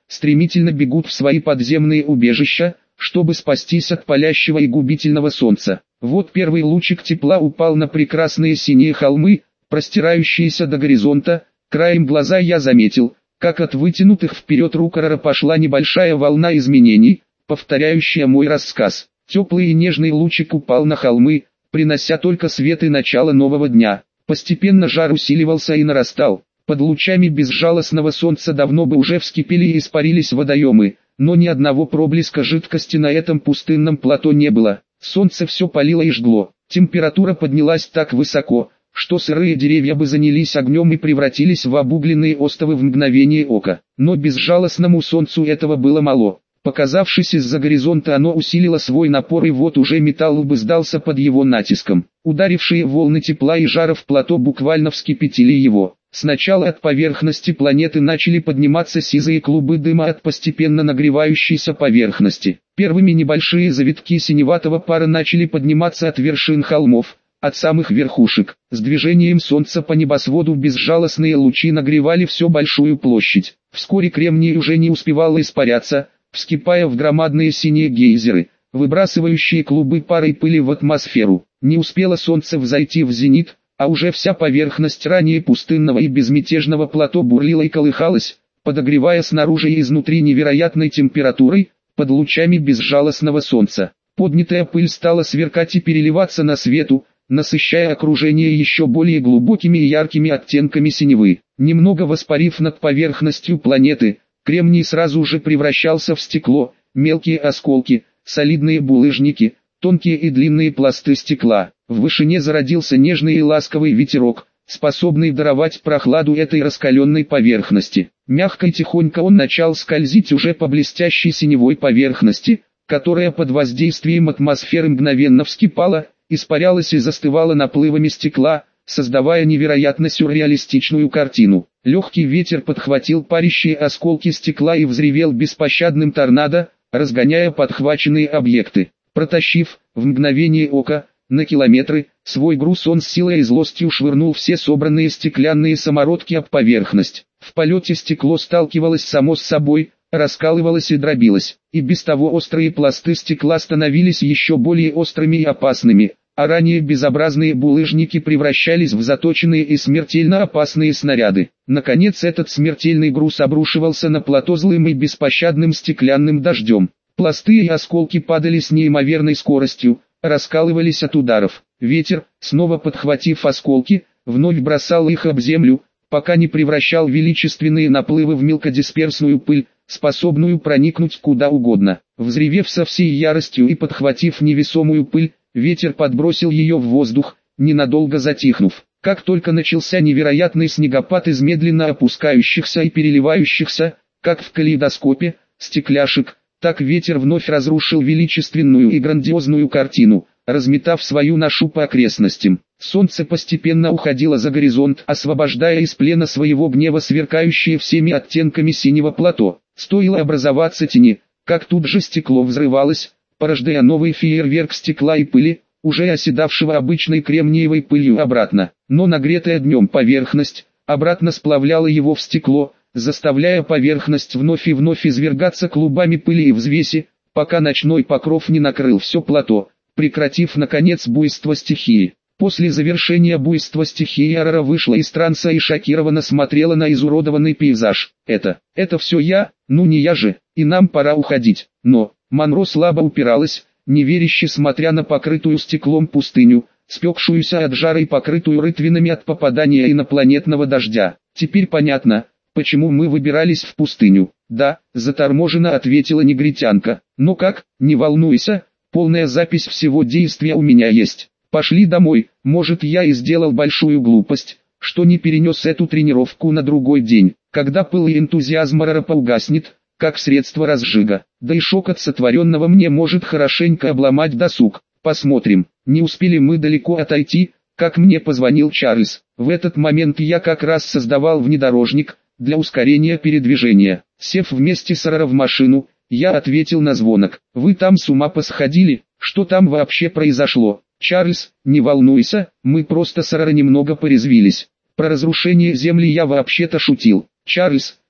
стремительно бегут в свои подземные убежища, чтобы спастись от палящего и губительного солнца. Вот первый лучик тепла упал на прекрасные синие холмы, простирающиеся до горизонта. Краем глаза я заметил, как от вытянутых вперед рук Арара пошла небольшая волна изменений, повторяющая мой рассказ. Теплый и нежный лучик упал на холмы, принося только свет и начало нового дня. Постепенно жар усиливался и нарастал. Под лучами безжалостного солнца давно бы уже вскипели и испарились водоемы, но ни одного проблеска жидкости на этом пустынном плато не было. Солнце все палило и жгло. Температура поднялась так высоко, что сырые деревья бы занялись огнем и превратились в обугленные остовы в мгновение ока. Но безжалостному солнцу этого было мало. Показавшись из-за горизонта, оно усилило свой напор, и вот уже металл бы сдался под его натиском. Ударившие волны тепла и жара в плато буквально вскипятили его. Сначала от поверхности планеты начали подниматься сизые клубы дыма от постепенно нагревающейся поверхности. Первыми небольшие завитки синеватого пара начали подниматься от вершин холмов, от самых верхушек. С движением солнца по небосводу безжалостные лучи нагревали всю большую площадь. Вскоре кремний уже не успевал испаряться, вскипая в громадные синие гейзеры, выбрасывающие клубы пара и пыли в атмосферу. Не успело солнце взойти в зенит, а уже вся поверхность ранее пустынного и безмятежного плато бурлила и колыхалась, подогревая снаружи и изнутри невероятной температурой, под лучами безжалостного солнца. Поднятая пыль стала сверкать и переливаться на свету, насыщая окружение еще более глубокими и яркими оттенками синевы. Немного воспарив над поверхностью планеты, кремний сразу же превращался в стекло, мелкие осколки, солидные булыжники, тонкие и длинные пласты стекла. В вышине зародился нежный и ласковый ветерок, способный даровать прохладу этой раскаленной поверхности. Мягко и тихонько он начал скользить уже по блестящей синевой поверхности, которая под воздействием атмосферы мгновенно вскипала, испарялась и застывала наплывами стекла, создавая невероятно сюрреалистичную картину. Легкий ветер подхватил парящие осколки стекла и взревел беспощадным торнадо, разгоняя подхваченные объекты. Протащив, в мгновение ока, на километры, свой груз, он с силой и злостью швырнул все собранные стеклянные самородки об поверхность. В полете стекло сталкивалось само с собой, раскалывалось и дробилось, и без того острые пласты стекла становились еще более острыми и опасными, а ранее безобразные булыжники превращались в заточенные и смертельно опасные снаряды. Наконец этот смертельный груз обрушивался на плато злым и беспощадным стеклянным дождем. Пласты и осколки падали с неимоверной скоростью, раскалывались от ударов. Ветер, снова подхватив осколки, вновь бросал их об землю, пока не превращал величественные наплывы в мелкодисперсную пыль, способную проникнуть куда угодно. Взревев со всей яростью и подхватив невесомую пыль, ветер подбросил ее в воздух, ненадолго затихнув. Как только начался невероятный снегопад из медленно опускающихся и переливающихся, как в калейдоскопе, стекляшек, так ветер вновь разрушил величественную и грандиозную картину, разметав свою ношу по окрестностям. Солнце постепенно уходило за горизонт, освобождая из плена своего гнева сверкающие всеми оттенками синего плато. Стоило образоваться тени, как тут же стекло взрывалось, порождая новый фейерверк стекла и пыли, уже оседавшего обычной кремниевой пылью обратно. Но нагретая днем поверхность, обратно сплавляла его в стекло, заставляя поверхность вновь и вновь извергаться клубами пыли и взвеси, пока ночной покров не накрыл все плато, прекратив наконец буйство стихии. После завершения буйства стихии Арара вышла из транса и шокированно смотрела на изуродованный пейзаж. Это все я, ну не я же, и нам пора уходить. Но, Монро слабо упиралась, неверяще смотря на покрытую стеклом пустыню, спекшуюся от жара и покрытую рытвинами от попадания инопланетного дождя. Теперь понятно, почему мы выбирались в пустыню. Да, заторможенно ответила негритянка. Ну как, не волнуйся, полная запись всего действия у меня есть. Пошли домой, может я и сделал большую глупость, что не перенес эту тренировку на другой день, когда пыл и энтузиазм Арара поугаснет, как средство разжига. Да и шок от сотворенного мне может хорошенько обломать досуг. Посмотрим. Не успели мы далеко отойти, как мне позвонил Чарльз. В этот момент я как раз создавал внедорожник для ускорения передвижения. Сев вместе с Арара в машину, я ответил на звонок. Вы там с ума посходили? Что там вообще произошло? Чарльз, не волнуйся, мы просто с Арара немного порезвились. Про разрушение Земли я вообще-то шутил. Чарльз,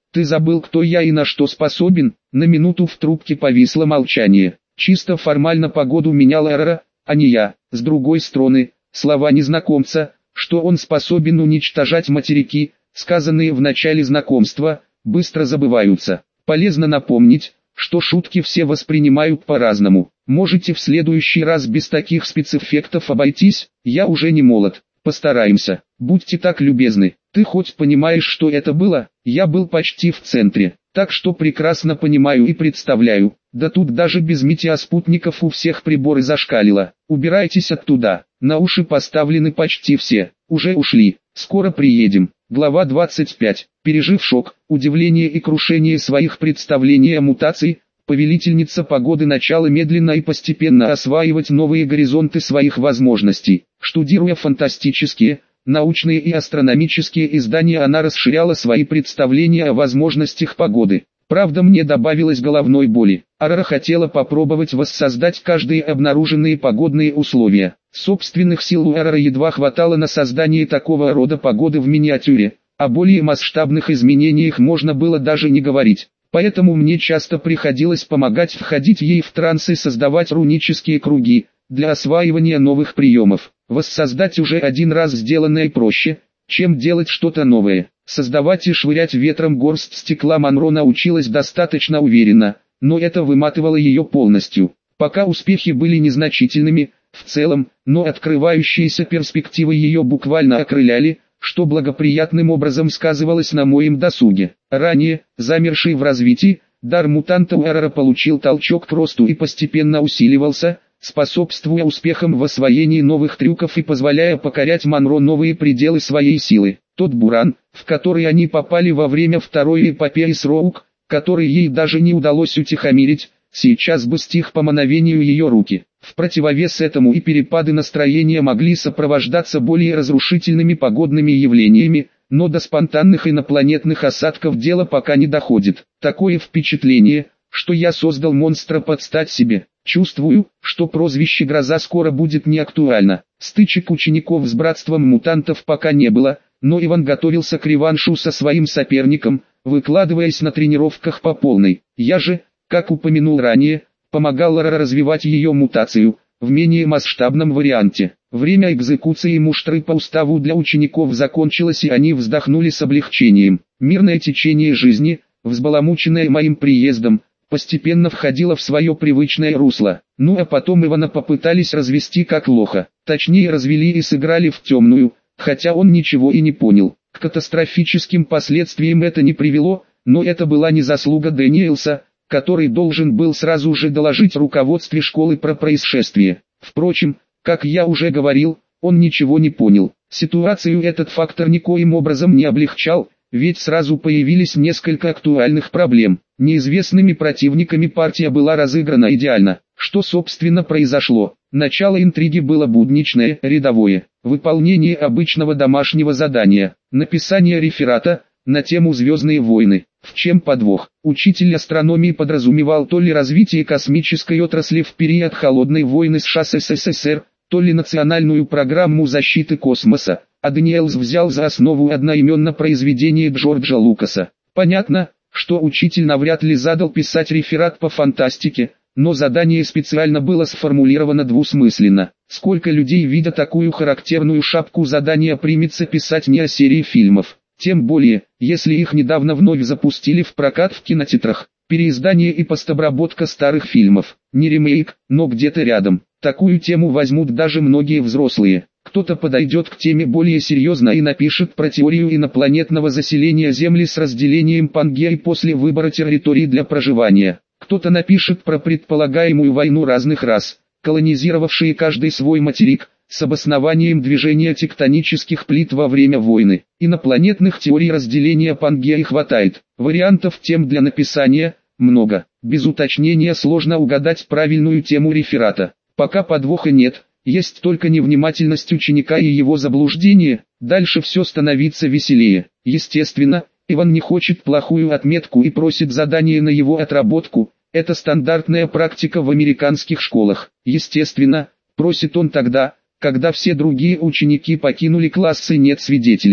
Ты забыл, кто я и на что способен? На минуту в трубке повисло молчание. Чисто формально погоду менял Эрара, а не я. С другой стороны, слова незнакомца, что он способен уничтожать материки, сказанные в начале знакомства, быстро забываются. Полезно напомнить, что шутки все воспринимают по-разному. Можете в следующий раз без таких спецэффектов обойтись? Я уже не молод. Постараемся. Будьте так любезны. Ты хоть понимаешь, что это было? Я был почти в центре, так что прекрасно понимаю и представляю. Да тут даже без метеоспутников у всех приборы зашкалило. Убирайтесь оттуда. На уши поставлены почти все. Уже ушли. Скоро приедем. Глава 25. Пережив шок, удивление и крушение своих представлений о мутации, повелительница погоды начала медленно и постепенно осваивать новые горизонты своих возможностей. Штудируя фантастические, научные и астрономические издания, она расширяла свои представления о возможностях погоды. Правда, мне добавилось головной боли. Арара хотела попробовать воссоздать каждые обнаруженные погодные условия. Собственных сил у Арара едва хватало на создание такого рода погоды в миниатюре. О более масштабных изменениях можно было даже не говорить. Поэтому мне часто приходилось помогать входить ей в транс и создавать рунические круги, для осваивания новых приемов. Воссоздать уже один раз сделанное проще, чем делать что-то новое. Создавать и швырять ветром горсть стекла Монро научилась достаточно уверенно, но это выматывало ее полностью. Пока успехи были незначительными, в целом, но открывающиеся перспективы ее буквально окрыляли, что благоприятным образом сказывалось на моем досуге. Ранее, замерший в развитии, дар мутанта Уэрера получил толчок к росту и постепенно усиливался, способствуя успехам в освоении новых трюков и позволяя покорять Монро новые пределы своей силы. Тот буран, в который они попали во время второй эпопеи с Роук, который ей даже не удалось утихомирить, сейчас бы стих по мановению ее руки. В противовес этому и перепады настроения могли сопровождаться более разрушительными погодными явлениями, но до спонтанных инопланетных осадков дело пока не доходит. Такое впечатление, что я создал монстра под стать себе. Чувствую, что прозвище «Гроза» скоро будет не актуально. Стычек учеников с братством мутантов пока не было, но Иван готовился к реваншу со своим соперником, выкладываясь на тренировках по полной. Я же, как упомянул ранее, помогал Лара развивать ее мутацию, в менее масштабном варианте. Время экзекуции муштры по уставу для учеников закончилось, и они вздохнули с облегчением. Мирное течение жизни, взбаламученное моим приездом, постепенно входило в свое привычное русло. Ну а потом Ивана попытались развести как лоха. Точнее, развели и сыграли в темную, хотя он ничего и не понял. К катастрофическим последствиям это не привело, но это была не заслуга Дэниелса, который должен был сразу же доложить руководстве школы про происшествие. Впрочем, как я уже говорил, он ничего не понял. Ситуацию этот фактор никоим образом не облегчал, ведь сразу появились несколько актуальных проблем. Неизвестными противниками партия была разыграна идеально. Что собственно произошло? Начало интриги было будничное, рядовое. Выполнение обычного домашнего задания. Написание реферата на тему «Звездные войны». В чем подвох? Учитель астрономии подразумевал то ли развитие космической отрасли в период холодной войны США с СССР, то ли национальную программу защиты космоса, а Дэниелс взял за основу одноименно произведение Джорджа Лукаса. Понятно, что учитель навряд ли задал писать реферат по фантастике, но задание специально было сформулировано двусмысленно. Сколько людей, видя такую характерную шапку задания, примется писать не о серии фильмов? Тем более, если их недавно вновь запустили в прокат в кинотеатрах. Переиздание и постобработка старых фильмов. Не ремейк, но где-то рядом. Такую тему возьмут даже многие взрослые. Кто-то подойдет к теме более серьезно и напишет про теорию инопланетного заселения Земли с разделением Пангеи после выбора территории для проживания. Кто-то напишет про предполагаемую войну разных рас, колонизировавшие каждый свой материк, с обоснованием движения тектонических плит во время войны. Инопланетных теорий разделения Пангеи хватает. Вариантов тем для написания много. Без уточнения сложно угадать правильную тему реферата. Пока подвоха нет, есть только невнимательность ученика и его заблуждение. Дальше все становится веселее. Естественно, Иван не хочет плохую отметку и просит задание на его отработку. Это стандартная практика в американских школах. Естественно, просит он тогда, когда все другие ученики покинули класс и нет свидетелей.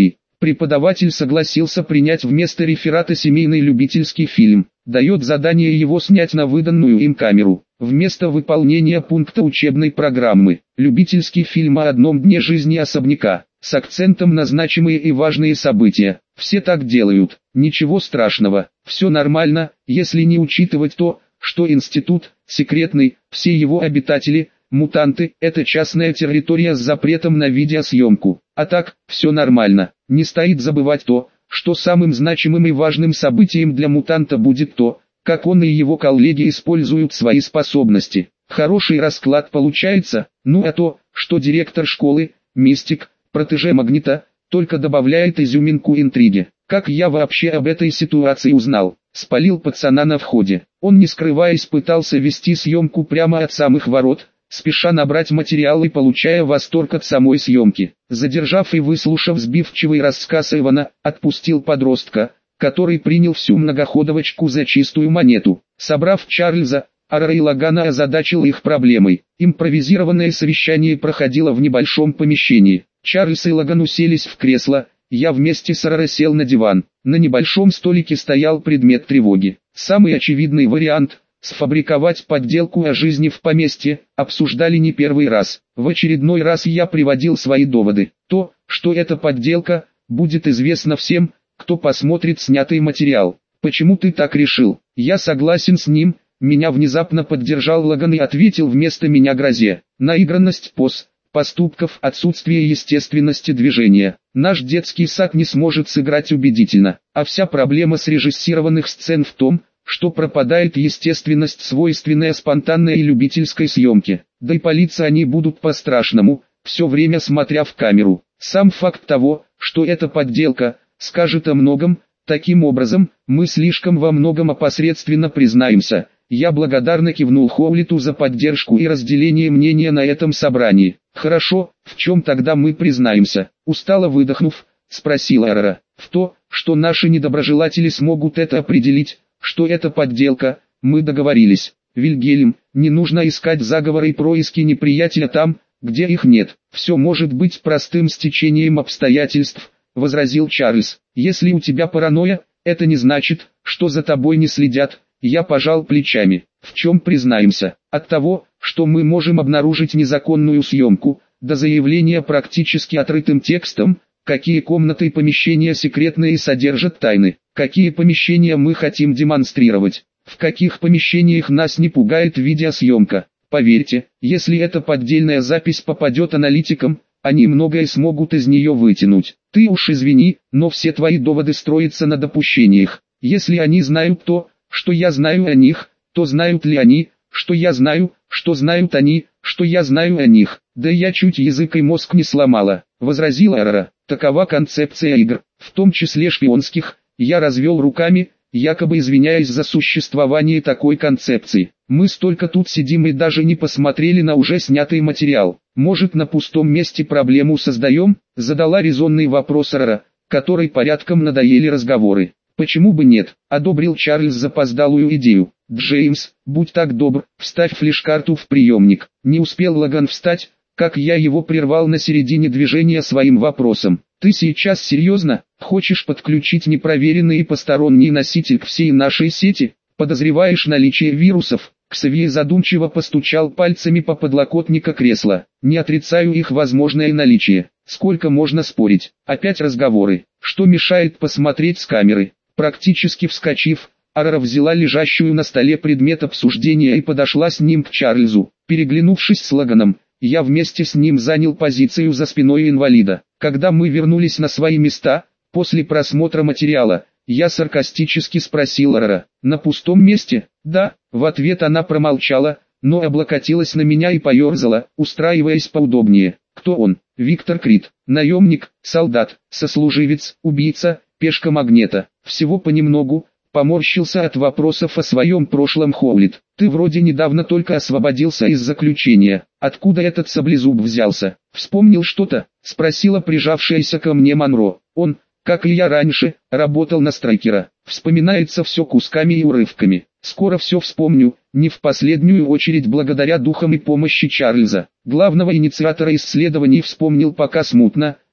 Преподаватель согласился принять вместо реферата семейный любительский фильм. Дает задание его снять на выданную им камеру. Вместо выполнения пункта учебной программы. Любительский фильм о одном дне жизни особняка. С акцентом на значимые и важные события. Все так делают. Ничего страшного. Все нормально, если не учитывать то, что институт, секретный, все его обитатели, мутанты, это частная территория с запретом на видеосъемку. А так, все нормально. Не стоит забывать то, что самым значимым и важным событием для мутанта будет то, как он и его коллеги используют свои способности. Хороший расклад получается, ну а то, что директор школы, мистик, протеже Магнита, только добавляет изюминку интриги. Как я вообще об этой ситуации узнал? Спалил пацана на входе. Он, не скрываясь, пытался вести съемку прямо от самых ворот, спеша набрать материал и получая восторг от самой съемки. Задержав и выслушав сбивчивый рассказ Ивана, отпустил подростка, который принял всю многоходовочку за чистую монету. Собрав Чарльза, Арара и Логана, озадачил их проблемой. Импровизированное совещание проходило в небольшом помещении. Чарльз и Логан уселись в кресло, я вместе с Арара сел на диван. На небольшом столике стоял предмет тревоги. Самый очевидный вариант – сфабриковать подделку о жизни в поместье, обсуждали не первый раз. В очередной раз я приводил свои доводы. То, что это подделка, будет известно всем, кто посмотрит снятый материал. Почему ты так решил? Я согласен с ним, меня внезапно поддержал Логан и ответил вместо меня грозе. Наигранность поступков, отсутствие естественности движения. Наш детский сад не сможет сыграть убедительно, а вся проблема срежиссированных сцен в том, что пропадает естественность, свойственная спонтанной и любительской съемке. Да и палиться они будут по-страшному, все время смотря в камеру. Сам факт того, что это подделка, скажет о многом. Таким образом, мы слишком во многом опосредственно признаемся. Я благодарно кивнул Хоулиту за поддержку и разделение мнения на этом собрании. Хорошо, в чем тогда мы признаемся? Устало выдохнув, спросила Арара. В то, что наши недоброжелатели смогут это определить, что это подделка, мы договорились. Вильгельм, не нужно искать заговоры и происки неприятеля там, где их нет. Все может быть простым стечением обстоятельств, возразил Чарльз. Если у тебя паранойя, это не значит, что за тобой не следят. Я пожал плечами. В чем признаемся? От того, что мы можем обнаружить незаконную съемку, до заявления практически отрытым текстом, какие комнаты и помещения секретные и содержат тайны, какие помещения мы хотим демонстрировать, в каких помещениях нас не пугает видеосъемка. Поверьте, если эта поддельная запись попадет аналитикам, они многое смогут из нее вытянуть. Ты уж извини, но все твои доводы строятся на допущениях. Если они знают то, что я знаю о них, то знают ли они, что я знаю, что знают они, что я знаю о них? Да я чуть язык и мозг не сломала, возразила Арара. Такова концепция игр, в том числе шпионских. Я развел руками, якобы извиняясь за существование такой концепции. Мы столько тут сидим и даже не посмотрели на уже снятый материал. Может, на пустом месте проблему создаем? Задала резонный вопрос Арара, которой порядком надоели разговоры. Почему бы нет? Одобрил Чарльз запоздалую идею. Джеймс, будь так добр, вставь флеш-карту в приемник. Не успел Логан встать, как я его прервал на середине движения своим вопросом. Ты сейчас серьезно? Хочешь подключить непроверенный и посторонний носитель к всей нашей сети? Подозреваешь наличие вирусов? Ксавье задумчиво постучал пальцами по подлокотнику кресла. Не отрицаю их возможное наличие. Сколько можно спорить? Опять разговоры. Что мешает посмотреть с камеры? Практически вскочив, Арара взяла лежащую на столе предмет обсуждения и подошла с ним к Чарльзу. Переглянувшись с Логаном, я вместе с ним занял позицию за спиной инвалида. Когда мы вернулись на свои места, после просмотра материала, я саркастически спросил Арара: «На пустом месте?» «Да», в ответ она промолчала, но облокотилась на меня и поерзала, устраиваясь поудобнее. «Кто он?» «Виктор Крид. Наемник, солдат, сослуживец, убийца, пешка Магнета. Всего понемногу». Поморщился от вопросов о своем прошлом Хоулит. «Ты вроде недавно только освободился из заключения. Откуда этот саблезуб взялся? Вспомнил что-то?» Спросила прижавшаяся ко мне Монро. «Он, как и я раньше, работал на страйкера. Вспоминается все кусками и урывками. Скоро все вспомню, не в последнюю очередь благодаря духам и помощи Чарльза. Главного инициатора исследований вспомнил пока смутно,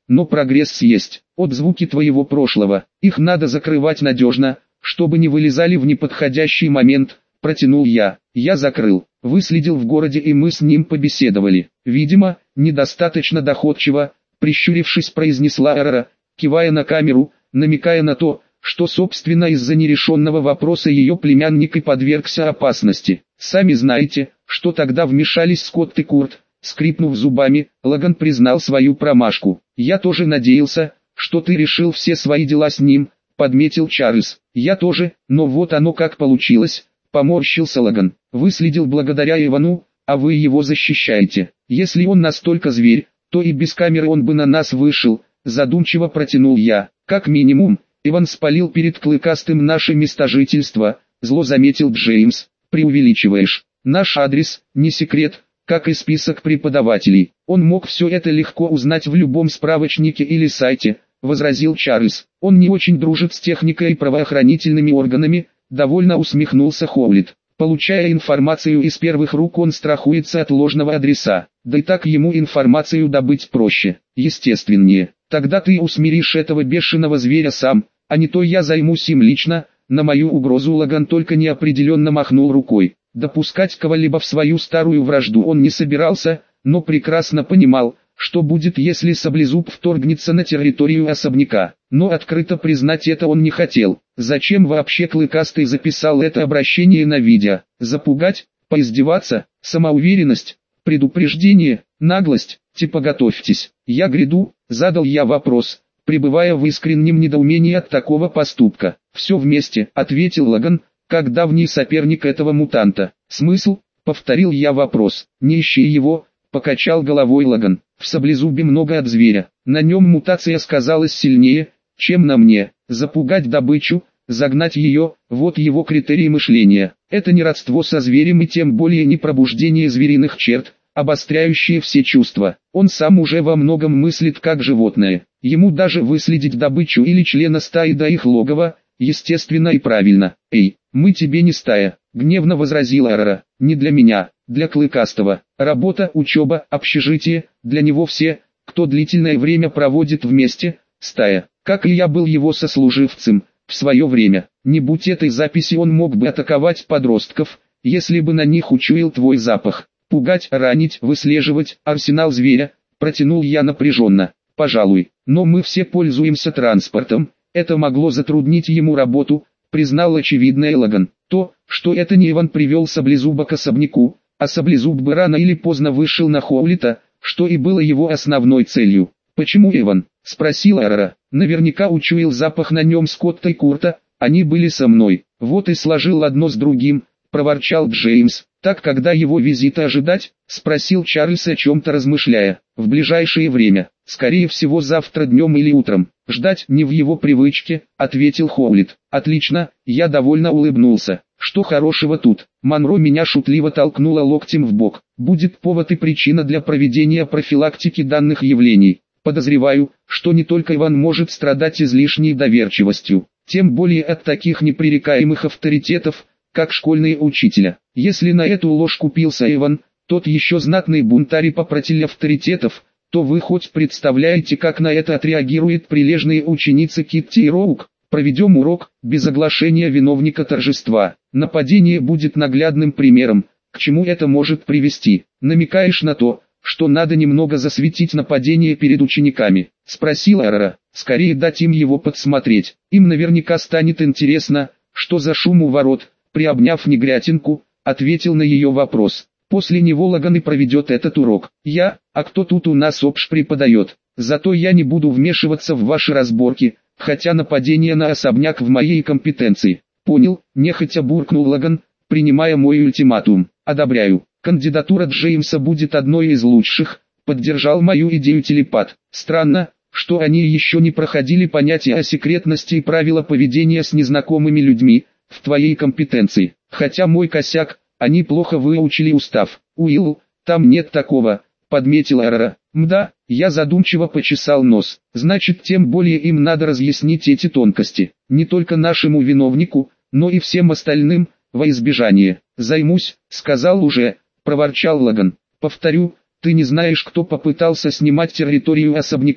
но прогресс есть. Отзвуки твоего прошлого, их надо закрывать надежно, чтобы не вылезали в неподходящий момент, протянул я. Я закрыл, выследил в городе и мы с ним побеседовали. Видимо, недостаточно доходчиво, прищурившись произнесла Эрара, кивая на камеру, намекая на то, что собственно из-за нерешенного вопроса ее племянник и подвергся опасности. Сами знаете, что тогда вмешались Скотт и Курт. Скрипнув зубами, Лаган признал свою промашку. Я тоже надеялся, что ты решил все свои дела с ним, подметил Чарльз. Я тоже, но вот оно как получилось, поморщился Лаган. Выследил благодаря Ивану, а вы его защищаете. Если он настолько зверь, то и без камеры он бы на нас вышел, задумчиво протянул я. Как минимум, Иван спалил перед Клыкастым наше место жительства, зло заметил Джеймс. Преувеличиваешь. Наш адрес, не секрет, как и список преподавателей. Он мог все это легко узнать в любом справочнике или сайте, возразил Чарльз. Он не очень дружит с техникой и правоохранительными органами, довольно усмехнулся Хоулит. Получая информацию из первых рук, он страхуется от ложного адреса. Да и так ему информацию добыть проще, естественнее. Тогда ты усмиришь этого бешеного зверя сам, а не то я займусь им лично. На мою угрозу Лаган только неопределенно махнул рукой. Допускать кого-либо в свою старую вражду он не собирался, но прекрасно понимал, что будет, если Саблезуб вторгнется на территорию особняка. Но открыто признать это он не хотел. Зачем вообще Клыкастый записал это обращение на видео? Запугать? Поиздеваться? Самоуверенность? Предупреждение? Наглость? Типа готовьтесь. Я гряду, задал я вопрос, пребывая в искреннем недоумении от такого поступка. «Все вместе», — ответил Лаган, как давний соперник этого мутанта. «Смысл?» — повторил я вопрос. «Не ищи его», — покачал головой Лаган. «В Саблезубе много от зверя. На нем мутация сказалась сильнее, чем на мне. Запугать добычу, загнать ее — вот его критерий мышления. Это не родство со зверем и тем более не пробуждение звериных черт, обостряющие все чувства. Он сам уже во многом мыслит как животное. Ему даже выследить добычу или члена стаи до их логова, естественно и правильно. «Эй, мы тебе не стая», — гневно возразила Эрара. «Не для меня, для Клыкастого. Работа, учеба, общежитие, для него все, кто длительное время проводит вместе, стая. Как и я был его сослуживцем, в свое время. Не будь этой записи, он мог бы атаковать подростков, если бы на них учуял твой запах. Пугать, ранить, выслеживать, арсенал зверя», — протянул я напряженно. «Пожалуй, но мы все пользуемся транспортом, это могло затруднить ему работу», — признал очевидный Лаган. То, что это не Иван привел Саблезуба к особняку, а Саблезуб бы рано или поздно вышел на Хоулита, что и было его основной целью. «Почему Иван?» — спросила Эрара. «Наверняка учуял запах на нем Скотта и Курта, они были со мной, вот и сложил одно с другим», — проворчал Джеймс. «Так когда его визита ожидать?» — спросил Чарльз, о чем-то размышляя. «В ближайшее время, скорее всего завтра днем или утром. Ждать не в его привычке», — ответил Хоулит. «Отлично», — я довольно улыбнулся. «Что хорошего тут?» Монро меня шутливо толкнула локтем в бок. «Будет повод и причина для проведения профилактики данных явлений. Подозреваю, что не только Иван может страдать излишней доверчивостью, тем более от таких непререкаемых авторитетов, как школьные учителя. Если на эту ложь купился Иван, тот еще знатный бунтарь и попротивитель авторитетов, то вы хоть представляете, как на это отреагируют прилежные ученицы Китти и Роук? Проведем урок, без оглашения виновника торжества. Нападение будет наглядным примером, к чему это может привести. Намекаешь на то, что надо немного засветить нападение перед учениками?» — спросила Эрара. «Скорее дать им его подсмотреть. Им наверняка станет интересно, что за шум у ворот», — приобняв негрятинку, ответил на ее вопрос. «После него Лаган и проведет этот урок. А кто тут у нас общ преподает? Зато я не буду вмешиваться в ваши разборки, хотя нападение на особняк в моей компетенции». «Понял», — нехотя буркнул Лаган, принимая мой ультиматум. «Одобряю. Кандидатура Джеймса будет одной из лучших», — поддержал мою идею телепат. «Странно, что они еще не проходили понятия о секретности и правила поведения с незнакомыми людьми, в твоей компетенции. Хотя мой косяк, они плохо выучили устав. Уилл, там нет такого», — подметила Эрара. «Мда», — я задумчиво почесал нос. «Значит, тем более им надо разъяснить эти тонкости. Не только нашему виновнику, но и всем остальным, во избежание. Займусь», — сказал уже, — проворчал Лаган. «Повторю, ты не знаешь, кто попытался снимать территорию особняка»,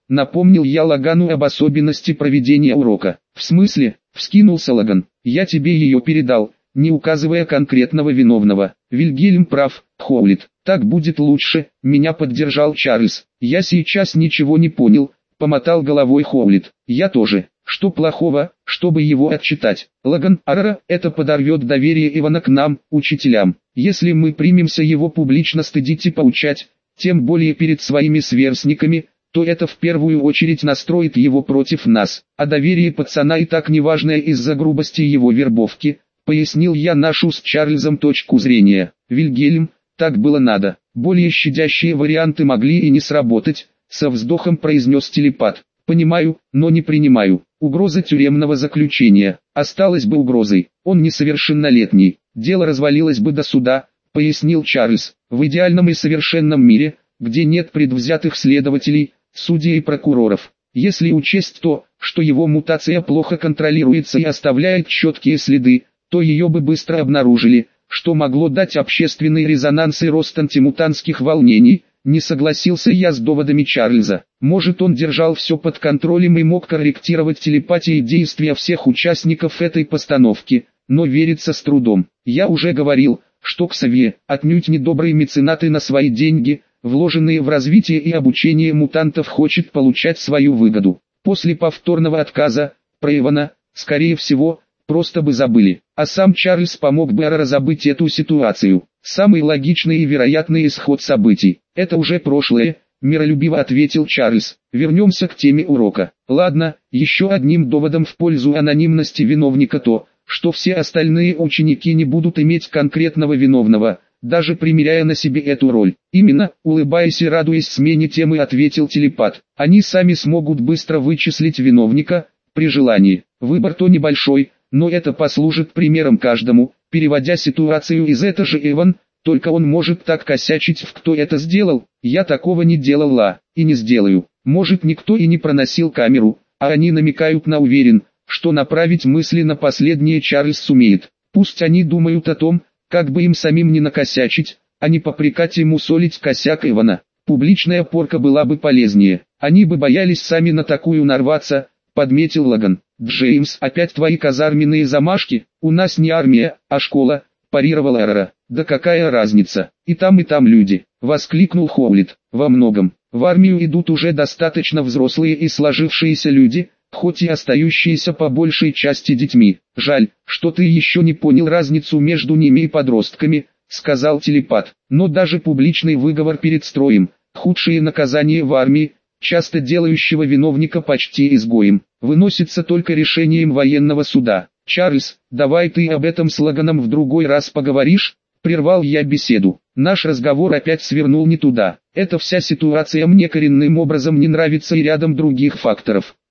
напомнил я Лагану об особенности проведения урока. В смысле, вскинулся Лаган, я тебе ее передал, не указывая конкретного виновного. Вильгельм прав, Хоулит, так будет лучше, меня поддержал Чарльз. Я сейчас ничего не понял, помотал головой Хоулит. Я тоже. Что плохого, чтобы его отчитать? Лаган, это подорвет доверие Ивана к нам, учителям. Если мы примемся его публично стыдить и поучать, тем более перед своими сверстниками, то это в первую очередь настроит его против нас. А доверие пацана и так неважное из-за грубости его вербовки, пояснил я нашу с Чарльзом точку зрения. Вильгельм, так было надо. Более щадящие варианты могли и не сработать, со вздохом произнес телепат. Понимаю, но не принимаю. Угроза тюремного заключения осталась бы угрозой. Он несовершеннолетний. Дело развалилось бы до суда, пояснил Чарльз. В идеальном и совершенном мире, где нет предвзятых следователей, судей и прокуроров. Если учесть то, что его мутация плохо контролируется и оставляет четкие следы, то ее бы быстро обнаружили, что могло дать общественный резонанс и рост антимутантских волнений. Не согласился я с доводами Чарльза. Может, он держал все под контролем и мог корректировать телепатией действия всех участников этой постановки, но верится с трудом. Я уже говорил, что Ксавье отнюдь не добрый меценат и на свои деньги, вложенные в развитие и обучение мутантов, хочет получать свою выгоду. После повторного отказа, про Ивана, скорее всего, просто бы забыли. А сам Чарльз помог бы разобыть эту ситуацию. Самый логичный и вероятный исход событий. Это уже прошлое, миролюбиво ответил Чарльз. Вернемся к теме урока. Ладно, еще одним доводом в пользу анонимности виновника то, что все остальные ученики не будут иметь конкретного виновного, даже примеряя на себе эту роль. Именно, улыбаясь и радуясь смене темы, ответил телепат. Они сами смогут быстро вычислить виновника, при желании. Выбор то небольшой, но это послужит примером каждому. Переводя ситуацию из «это же Иван», только он может так косячить, в кто это сделал. Я такого не делала, и не сделаю. Может, никто и не проносил камеру, а они намекают на уверен, что направить мысли на последнее Чарльз сумеет. Пусть они думают о том, как бы им самим не накосячить, а не попрекать и мусолить косяк Ивана. Публичная порка была бы полезнее. Они бы боялись сами на такую нарваться, подметил Лаган. Джеймс, опять твои казарменные замашки? У нас не армия, а школа, парировал Эрра. Да какая разница, и там люди, воскликнул Хоулит. Во многом, в армию идут уже достаточно взрослые и сложившиеся люди, хоть и остающиеся по большей части детьми. Жаль, что ты еще не понял разницу между ними и подростками, сказал телепат. Но даже публичный выговор перед строем, худшие наказания в армии, часто делающего виновника почти изгоем, выносится только решением военного суда. Чарльз, давай ты об этом с Лаганом в другой раз поговоришь, прервал я беседу. Наш разговор опять свернул не туда. Эта вся ситуация мне коренным образом не нравится и рядом других факторов.